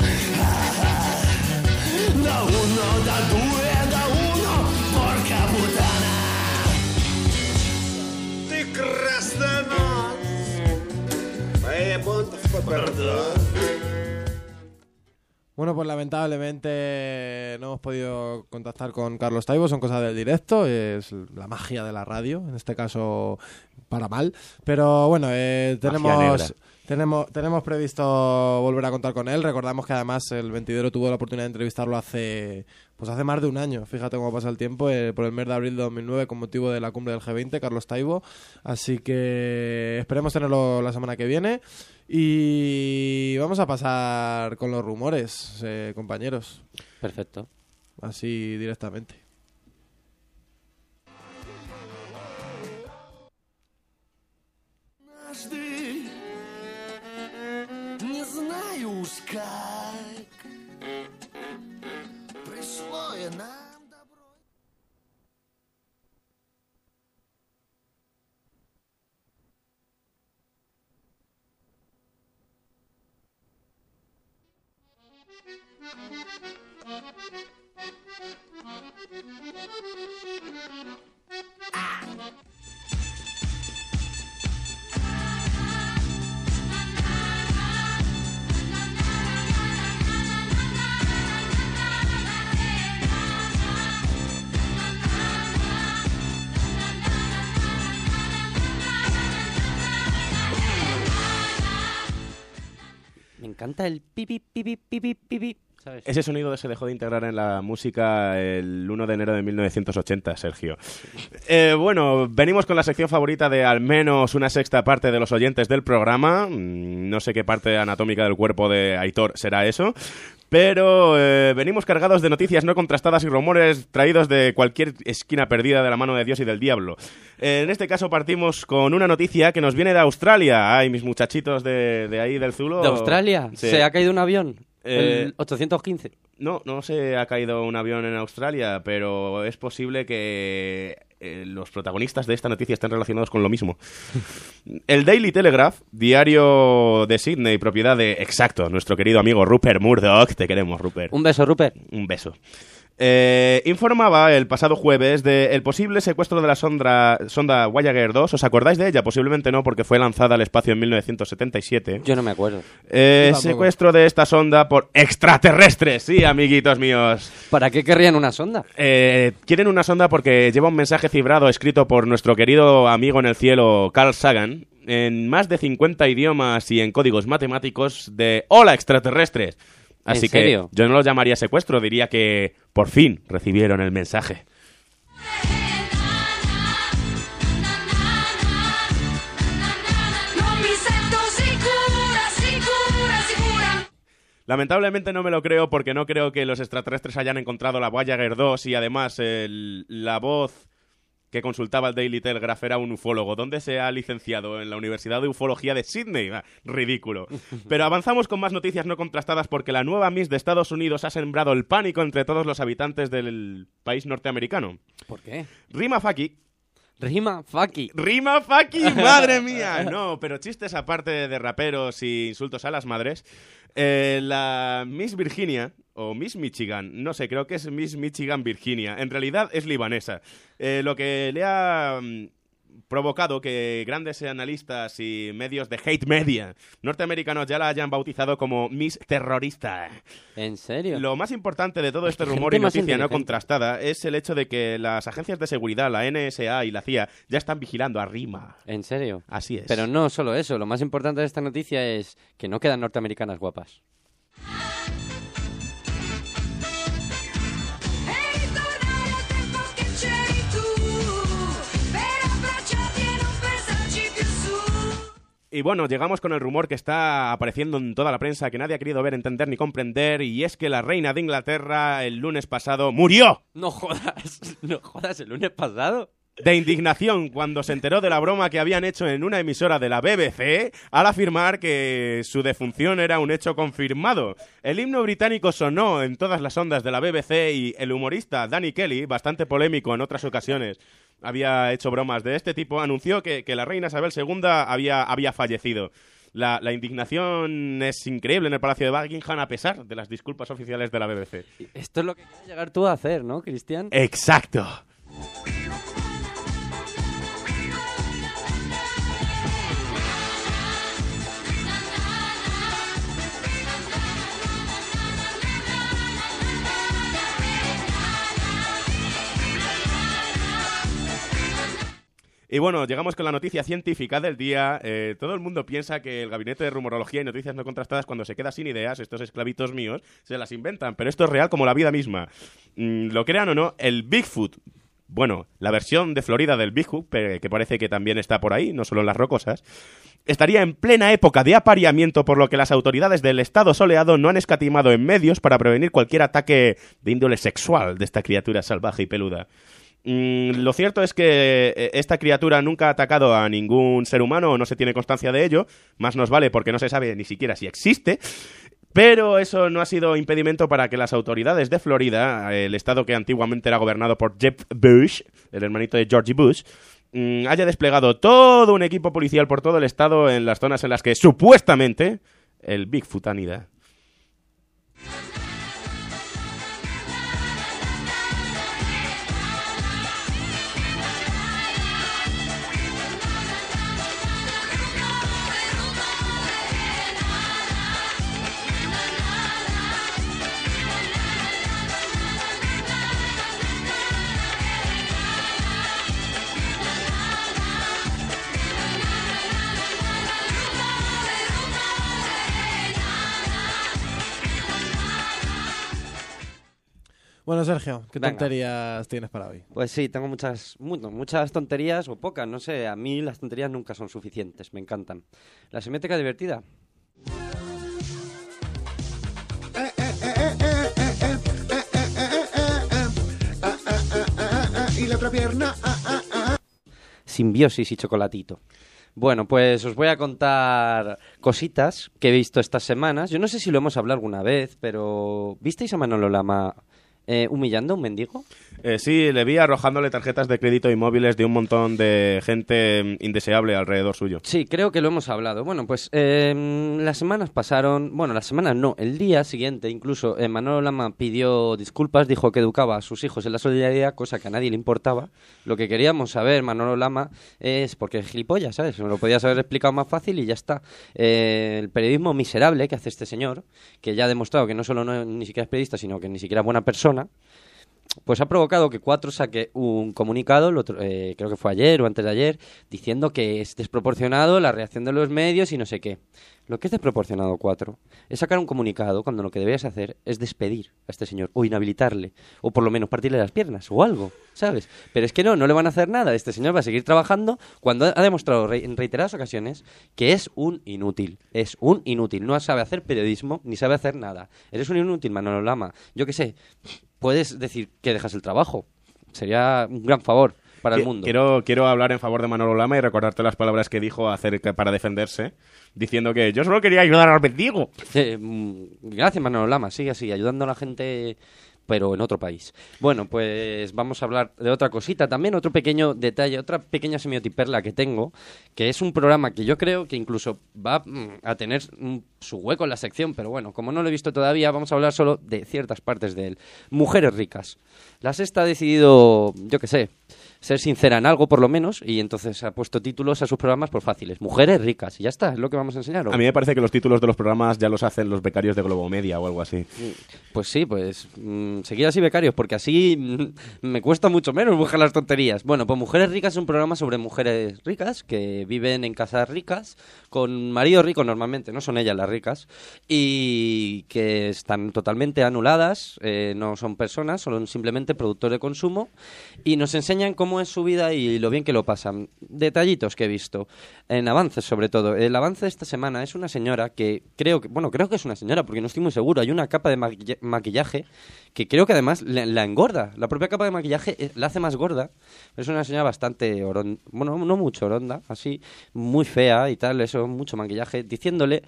Da uno, da due, da uno, porca puttana. Ты красная ночь, моя будто в папертон. Bueno, pues lamentablemente no hemos podido contactar con Carlos Taibo, son cosas del directo, es la magia de la radio, en este caso para mal. Pero bueno, tenemos previsto volver a contar con él. Recordamos que además el Mentidero tuvo la oportunidad de entrevistarlo hace más de un año. Fíjate cómo pasa el tiempo, por el mes de abril de 2009 con motivo de la cumbre del G20, Carlos Taibo. Así que esperemos tenerlo la semana que viene. Y vamos a pasar con los rumores, compañeros. Perfecto. Así directamente. Однажды, не знаю уж как, пришло и нам добро. Me encanta el pipi, pipi, pipi, pipi. ¿Sabes? Ese sonido se dejó de integrar en la música el 1 de enero de 1980, Sergio. Bueno, venimos con la sección favorita de al menos una sexta parte de los oyentes del programa. No sé qué parte anatómica del cuerpo de Aitor será eso. Pero venimos cargados de noticias no contrastadas y rumores traídos de cualquier esquina perdida de la mano de Dios y del diablo. En este caso partimos con una noticia que nos viene de Australia. Ay, mis muchachitos de ahí del Zulo. ¿De Australia? Sí. ¿Se ha caído un avión? El 815. No se ha caído un avión en Australia, pero es posible que los protagonistas de esta noticia estén relacionados con lo mismo. El Daily Telegraph, diario de Sydney, propiedad de, exacto, nuestro querido amigo Rupert Murdoch. Te queremos, Rupert. Un beso, Rupert. Un beso. Informaba el pasado jueves del posible secuestro de la sonda Voyager 2. ¿Os acordáis de ella? Posiblemente no, porque fue lanzada al espacio en 1977. Yo no me acuerdo. Secuestro de esta sonda por extraterrestres, sí, amiguitos míos. ¿Para qué querrían una sonda? Quieren una sonda porque lleva un mensaje cibrado escrito por nuestro querido amigo en el cielo, Carl Sagan, en más de 50 idiomas y en códigos matemáticos de ¡Hola, extraterrestres! Así ¿En serio? que yo no lo llamaría secuestro, diría que por fin recibieron el mensaje. Lamentablemente no me lo creo porque no creo que los extraterrestres hayan encontrado la Voyager 2 y además la voz que consultaba el Daily Telegraph era un ufólogo. ¿Dónde se ha licenciado? En la Universidad de Ufología de Sydney. Ridículo. Pero avanzamos con más noticias no contrastadas porque la nueva Miss de Estados Unidos ha sembrado el pánico entre todos los habitantes del país norteamericano. ¿Por qué? Rima Fakir Rima, fucky. ¡Rima fucky! ¡Madre mía! No, pero chistes aparte de raperos y insultos a las madres. La Miss Virginia, o Miss Michigan, no sé, creo que es Miss Michigan Virginia. En realidad es libanesa. Lo que le ha provocado que grandes analistas y medios de hate media norteamericanos ya la hayan bautizado como Miss Terrorista. ¿En serio? Lo más importante de todo este Gente rumor y más noticia no inteligente. contrastada es el hecho de que las agencias de seguridad, la NSA y la CIA, ya están vigilando a Rima. ¿En serio? Así es. Pero no solo eso, lo más importante de esta noticia es que no quedan norteamericanas guapas. E ritornare al tempo che c'eri tu, per abbracciarti e non pensarci più su. Y bueno, llegamos con el rumor que está apareciendo en toda la prensa, que nadie ha querido ver, entender ni comprender, y es que la reina de Inglaterra el lunes pasado murió No jodas, el lunes pasado. de indignación cuando se enteró de la broma que habían hecho en una emisora de la BBC al afirmar que su defunción era un hecho confirmado. El himno británico sonó en todas las ondas de la BBC y el humorista Danny Kelly, bastante polémico en otras ocasiones, había hecho bromas de este tipo, anunció que la reina Isabel II había fallecido. La indignación es increíble en el Palacio de Buckingham a pesar de las disculpas oficiales de la BBC. Esto es lo que quieres llegar tú a hacer, ¿no, Cristian? ¡Exacto! Y bueno, llegamos con la noticia científica del día. Todo el mundo piensa que el gabinete de rumorología y noticias no contrastadas, cuando se queda sin ideas, estos esclavitos míos, se las inventan. Pero esto es real como la vida misma. Lo crean o no, el Bigfoot, bueno, la versión de Florida del Bigfoot, que parece que también está por ahí, no solo en las rocosas, estaría en plena época de apareamiento, por lo que las autoridades del estado soleado no han escatimado en medios para prevenir cualquier ataque de índole sexual de esta criatura salvaje y peluda. Lo cierto es que esta criatura nunca ha atacado a ningún ser humano, o no se tiene constancia de ello, más nos vale porque no se sabe ni siquiera si existe, pero eso no ha sido impedimento para que las autoridades de Florida, el estado que antiguamente era gobernado por Jeb Bush, el hermanito de George Bush, haya desplegado todo un equipo policial por todo el estado en las zonas en las que supuestamente el Bigfoot anida. Bueno, Sergio, ¿qué Venga. tonterías tienes para hoy? Pues sí, tengo muchas tonterías o pocas, no sé, a mí las tonterías nunca son suficientes, me encantan. La semiótica divertida. Y la otra pierna. Simbiosis y chocolatito. Bueno, pues os voy a contar cositas que he visto estas semanas. Yo no sé si lo hemos hablado alguna vez, pero ¿visteis a Manolo Lama humillando a un mendigo? Sí, le vi arrojándole tarjetas de crédito y móviles de un montón de gente indeseable alrededor suyo. Sí, creo que lo hemos hablado. Bueno, pues las semanas pasaron... Bueno, las semanas no, el día siguiente incluso Manolo Lama pidió disculpas, dijo que educaba a sus hijos en la solidaridad, cosa que a nadie le importaba. Lo que queríamos saber, Manolo Lama, es porque es gilipollas, ¿sabes? Me lo podías haber explicado más fácil y ya está. El periodismo miserable que hace este señor, que ya ha demostrado que no solo ni siquiera es periodista, sino que ni siquiera es buena persona, pues ha provocado que Cuatro saque un comunicado, creo que fue ayer o antes de ayer, diciendo que es desproporcionado la reacción de los medios y no sé qué. Lo que es desproporcionado, Cuatro, es sacar un comunicado cuando lo que deberías hacer es despedir a este señor o inhabilitarle, o por lo menos partirle las piernas o algo, ¿sabes? Pero es que no le van a hacer nada. Este señor va a seguir trabajando cuando ha demostrado en reiteradas ocasiones que es un inútil. Es un inútil. No sabe hacer periodismo ni sabe hacer nada. Eres un inútil, Manolo Lama. Yo qué sé, puedes decir que dejas el trabajo. Sería un gran favor para el mundo. Quiero hablar en favor de Manolo Lama y recordarte las palabras que dijo para defenderse, diciendo que yo solo quería ayudar al mendigo. Gracias, Manolo Lama. Sigue así, ayudando a la gente pero en otro país. Bueno, pues vamos a hablar de otra cosita también, otro pequeño detalle, otra pequeña semiotiperla que tengo, que es un programa que yo creo que incluso va a tener su hueco en la sección, pero bueno, como no lo he visto todavía, vamos a hablar solo de ciertas partes de él. Mujeres ricas. La Sexta ha decidido, yo qué sé, ser sincera en algo por lo menos, y entonces ha puesto títulos a sus programas por fáciles. Mujeres ricas, y ya está, es lo que vamos a enseñar. ¿O? A mí me parece que los títulos de los programas ya los hacen los becarios de Globomedia o algo así. Pues sí, pues seguid así, becarios, porque así me cuesta mucho menos buscar las tonterías. Bueno, pues Mujeres Ricas es un programa sobre mujeres ricas que viven en casas ricas, con maridos ricos normalmente, no son ellas las ricas, y que están totalmente anuladas, no son personas, son simplemente productores de consumo, y nos enseñan cómo es su vida y lo bien que lo pasan. Detallitos que he visto, en avances sobre todo. El avance de esta semana es una señora que creo que es una señora, porque no estoy muy seguro, hay una capa de maquillaje que creo que además la engorda. La propia capa de maquillaje la hace más gorda. Es una señora bastante bueno, no mucho oronda, así, muy fea y tal, eso, mucho maquillaje, diciéndole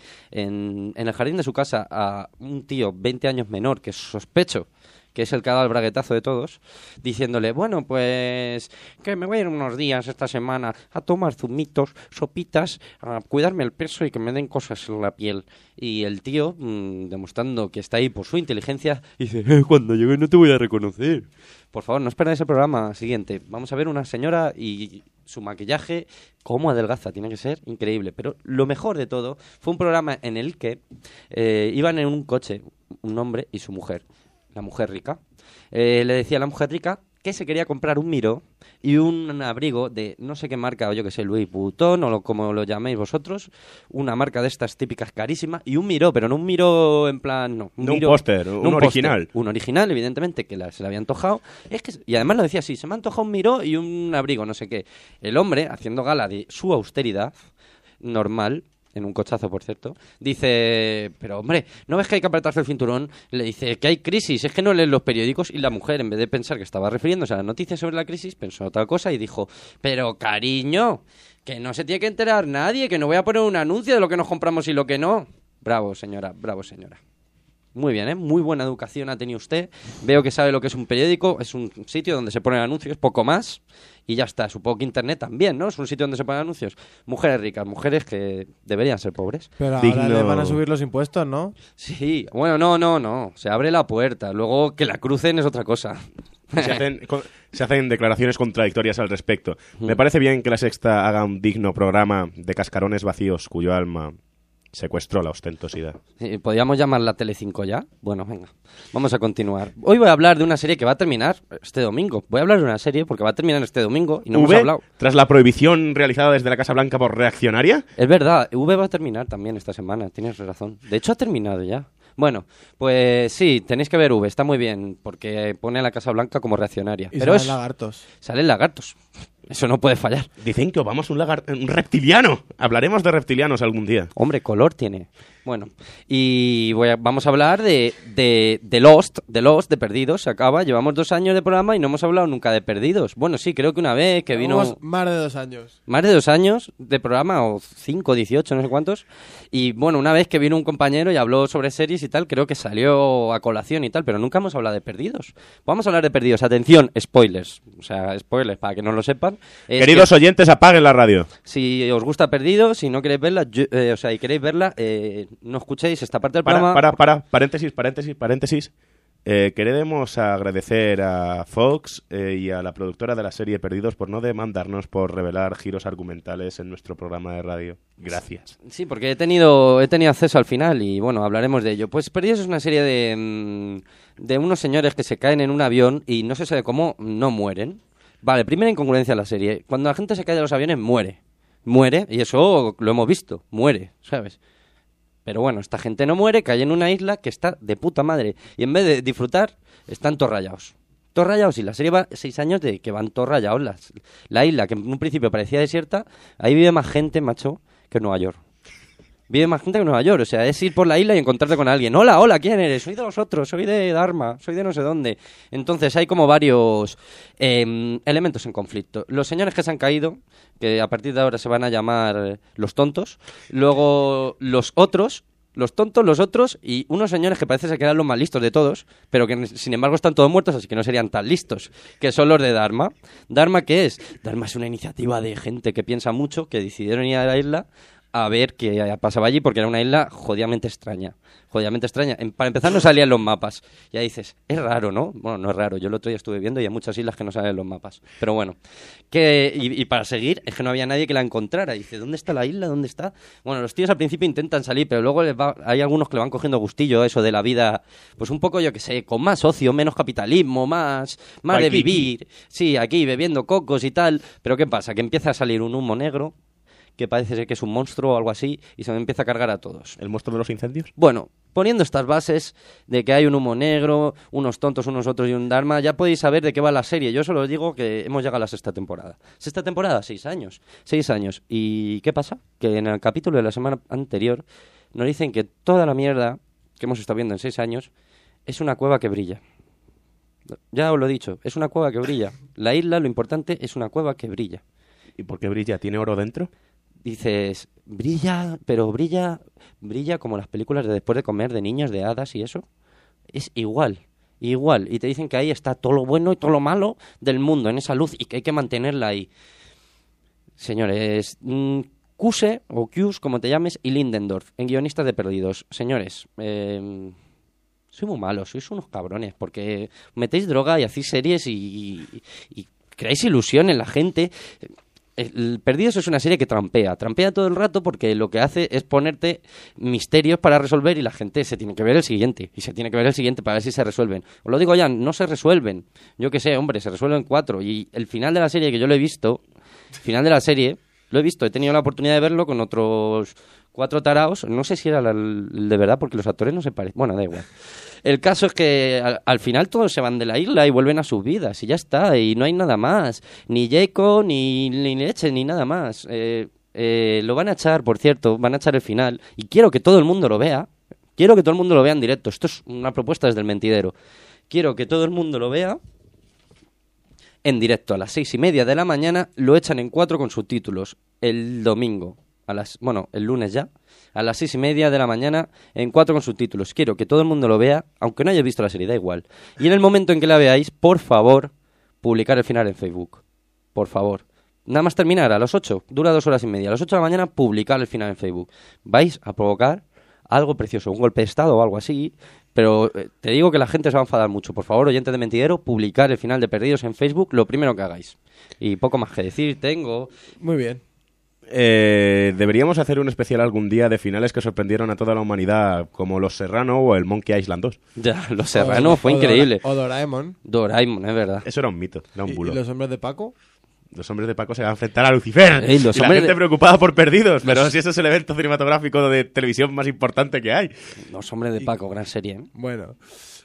en el jardín de su casa a un tío 20 años menor, que sospecho que es el que ha dado el braguetazo de todos, diciéndole, bueno, pues que me voy a ir unos días esta semana a tomar zumitos, sopitas, a cuidarme el peso y que me den cosas en la piel. Y el tío, demostrando que está ahí por su inteligencia, dice, cuando llegue no te voy a reconocer. Por favor, no esperéis el programa siguiente. Vamos a ver una señora y su maquillaje, cómo adelgaza, tiene que ser increíble. Pero lo mejor de todo fue un programa en el que iban en un coche un hombre y su mujer. La mujer rica, le decía a la mujer rica que se quería comprar un Miró y un abrigo de no sé qué marca, o yo que sé, Louis Vuitton o como lo llaméis vosotros, una marca de estas típicas carísima, y un Miró, pero no un Miró en plan, no. Un póster, un original. Un original, evidentemente, que se le había antojado. Y además lo decía así, se me ha antojado un Miró y un abrigo, no sé qué. El hombre, haciendo gala de su austeridad normal, en un cochazo, por cierto, dice, pero hombre, ¿no ves que hay que apretarse el cinturón? Le dice que hay crisis, es que no leen los periódicos, y la mujer, en vez de pensar que estaba refiriéndose a las noticias sobre la crisis, pensó otra cosa y dijo, pero cariño, que no se tiene que enterar nadie, que no voy a poner un anuncio de lo que nos compramos y lo que no. Bravo, señora, bravo, señora. Muy bien, ¿eh? Muy buena educación ha tenido usted. Veo que sabe lo que es un periódico, es un sitio donde se ponen anuncios, poco más, y ya está. Supongo que Internet también, ¿no? Es un sitio donde se ponen anuncios. Mujeres ricas, mujeres que deberían ser pobres. Pero ahora le van a subir los impuestos, ¿no? Sí, bueno, no. Se abre la puerta. Luego que la crucen es otra cosa. Se hacen declaraciones contradictorias al respecto. Me parece bien que La Sexta haga un digno programa de cascarones vacíos cuyo alma secuestró la ostentosidad. ¿Podríamos llamarla Telecinco ya? Bueno, venga, vamos a continuar. Hoy voy a hablar de una serie que va a terminar este domingo. Voy a hablar de una serie porque va a terminar este domingo y no hemos hablado. Tras la prohibición realizada desde la Casa Blanca por reaccionaria. Es verdad, V va a terminar también esta semana, tienes razón. De hecho, ha terminado ya. Bueno, pues sí, tenéis que ver V, está muy bien, porque pone a la Casa Blanca como reaccionaria. Y pero salen lagartos. Salen lagartos. Eso no puede fallar. Dicen que Obama es un reptiliano. Hablaremos de reptilianos algún día. Hombre, color tiene. Bueno, y vamos a hablar de Lost, de Perdidos. Se acaba, llevamos 2 años de programa y no hemos hablado nunca de Perdidos. Bueno, sí, creo que una vez que vino... Llevamos más de 2 años. Más de 2 años de programa, o 5, 18, no sé cuántos. Y bueno, una vez que vino un compañero y habló sobre series y tal, creo que salió a colación y tal, pero nunca hemos hablado de Perdidos. Vamos a hablar de Perdidos. Atención, spoilers. O sea, spoilers, para que no lo sepan. Queridos oyentes, apaguen la radio. Si os gusta Perdidos, si no queréis verla, y queréis verla, no escuchéis esta parte del programa. Paréntesis. Queremos agradecer a Fox y a la productora de la serie Perdidos por no demandarnos por revelar giros argumentales en nuestro programa de radio. Gracias. Sí, porque he tenido acceso al final y bueno, hablaremos de ello. Pues Perdidos es una serie de unos señores que se caen en un avión y no se sabe cómo no mueren. Vale, primera incongruencia de la serie. Cuando la gente se cae de los aviones, muere. Muere, y eso lo hemos visto. Muere, ¿sabes? Pero bueno, esta gente no muere, cae en una isla que está de puta madre. Y en vez de disfrutar, están todos rayados. Todos rayados, y la serie va 6 años de que van todos rayados. La isla, que en un principio parecía desierta, ahí vive más gente, macho, que en Nueva York. Vive más gente que en Nueva York, o sea, es ir por la isla y encontrarte con alguien. Hola, ¿quién eres? Soy de vosotros, soy de Dharma, soy de no sé dónde. Entonces hay como varios elementos en conflicto. Los señores que se han caído, que a partir de ahora se van a llamar los tontos. Luego los otros, los tontos, los otros y unos señores que parece que eran los más listos de todos, pero que sin embargo están todos muertos, así que no serían tan listos, que son los de Dharma. ¿Dharma qué es? Dharma es una iniciativa de gente que piensa mucho, que decidieron ir a la isla a ver qué pasaba allí, porque era una isla jodidamente extraña. Para empezar no salían los mapas. Ya dices, es raro, ¿no? Bueno, no es raro, yo el otro día estuve viendo y hay muchas islas que no salen los mapas. Pero bueno, y para seguir, es que no había nadie que la encontrara. Dice, ¿dónde está la isla? ¿Dónde está? Bueno, los tíos al principio intentan salir, pero luego hay algunos que le van cogiendo gustillo eso de la vida, pues un poco, yo qué sé, con más ocio, menos capitalismo, más de vivir. Sí, aquí bebiendo cocos y tal. Pero ¿qué pasa? Que empieza a salir un humo negro que parece ser que es un monstruo o algo así, y se me empieza a cargar a todos. ¿El monstruo de los incendios? Bueno, poniendo estas bases de que hay un humo negro, unos tontos, unos otros y un Dharma, ya podéis saber de qué va la serie. Yo solo os digo que hemos llegado a la sexta temporada. ¿Sexta temporada? 6 años. 6 años. ¿Y qué pasa? Que en el capítulo de la semana anterior nos dicen que toda la mierda que hemos estado viendo en 6 años es una cueva que brilla. Ya os lo he dicho, es una cueva que brilla. La isla, lo importante, es una cueva que brilla. ¿Y por qué brilla? ¿Tiene oro dentro? Dices, brilla, pero brilla como las películas de después de comer, de niños, de hadas y eso. Es igual. Y te dicen que ahí está todo lo bueno y todo lo malo del mundo, en esa luz, y que hay que mantenerla ahí. Señores, Kuse, o Kuse, como te llames, y Lindendorf, en Guionistas de Perdidos. Señores, sois muy malos, sois unos cabrones, porque metéis droga y hacéis series y creáis ilusión en la gente. El Perdidos es una serie que trampea todo el rato, porque lo que hace es ponerte misterios para resolver y la gente se tiene que ver el siguiente para ver si se resuelven. Os lo digo ya, no se resuelven. Yo qué sé, hombre, se resuelven 4 y el final de la serie, que yo lo he visto, he tenido la oportunidad de verlo con otros 4 taraos, no sé si era el de verdad porque los actores no se parecen, bueno, da igual. El caso es que al final todos se van de la isla y vuelven a sus vidas y ya está, y no hay nada más, ni Jacob, ni leche, ni nada más. Lo van a echar, por cierto, van a echar el final, y quiero que todo el mundo lo vea, en directo. Esto es una propuesta desde el mentidero. Quiero que todo el mundo lo vea en directo a las 6:30 de la mañana, lo echan en 4 con subtítulos el domingo. El lunes ya, a las 6:30 de la mañana, en 4 con subtítulos. Quiero que todo el mundo lo vea, aunque no hayáis visto la serie, da igual. Y en el momento en que la veáis, por favor, publicar el final en Facebook. Por favor. Nada más terminar, a las 8, dura 2 horas y media. A las 8 de la mañana, publicar el final en Facebook. Vais a provocar algo precioso, un golpe de estado o algo así. Pero te digo que la gente se va a enfadar mucho. Por favor, oyentes de Mentidero, publicar el final de Perdidos en Facebook, lo primero que hagáis. Y poco más que decir tengo. Muy bien. Deberíamos hacer un especial algún día de finales que sorprendieron a toda la humanidad, como Los Serrano o el Monkey Island 2. Ya, Los Serrano fue increíble. O Doraemon. Doraemon, es verdad. Eso era un mito, era un bulo. ¿Y los hombres de Paco? Los hombres de Paco se van a enfrentar a Lucifer. Ey, y la gente preocupada por Perdidos. Pero si ese es el evento cinematográfico de televisión más importante que hay. Los hombres de Paco, gran serie, ¿eh? Bueno,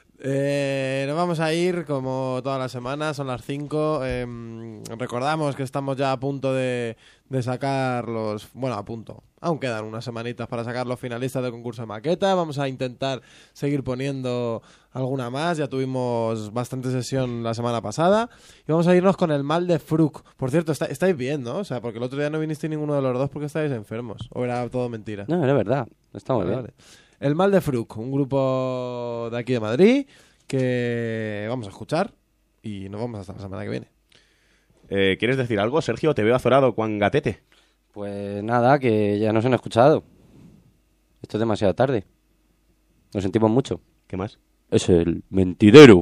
nos vamos a ir como todas las semanas, son las 5. Recordamos que estamos ya a punto de sacar los... Bueno, a punto. Aún quedan unas semanitas para sacar los finalistas del concurso de maqueta. Vamos a intentar seguir poniendo alguna más. Ya tuvimos bastante sesión la semana pasada. Y vamos a irnos con el mal de Fruk. Por cierto, estáis bien, ¿no? O sea, porque el otro día no viniste ninguno de los dos porque estáis enfermos. ¿O era todo mentira? No, era verdad. Estamos bien. Vale. El mal de Fruk, un grupo de aquí de Madrid que vamos a escuchar y nos vamos hasta la semana que viene. ¿Quieres decir algo, Sergio? Te veo azorado, cuan gatete. Pues nada, que ya nos han escuchado. Esto es demasiado tarde. Lo sentimos mucho. ¿Qué más? Es el mentidero.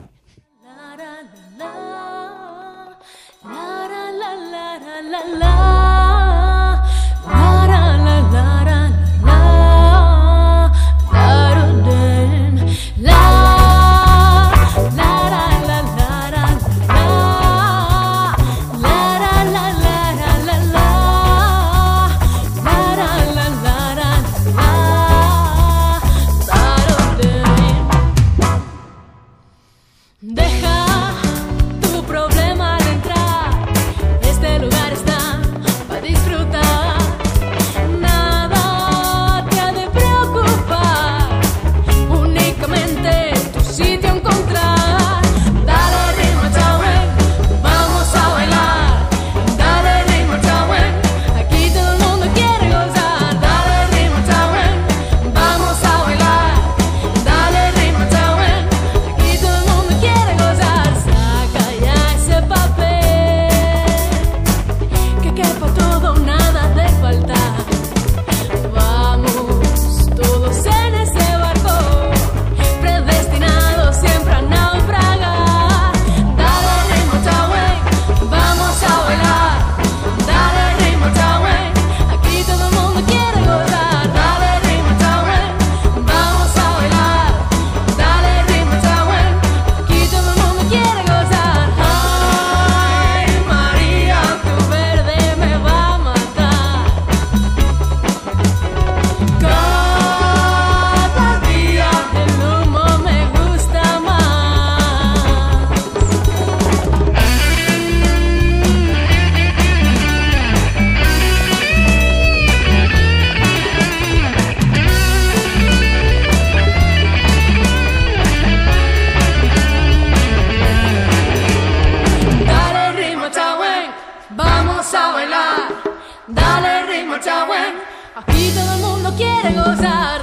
gozar.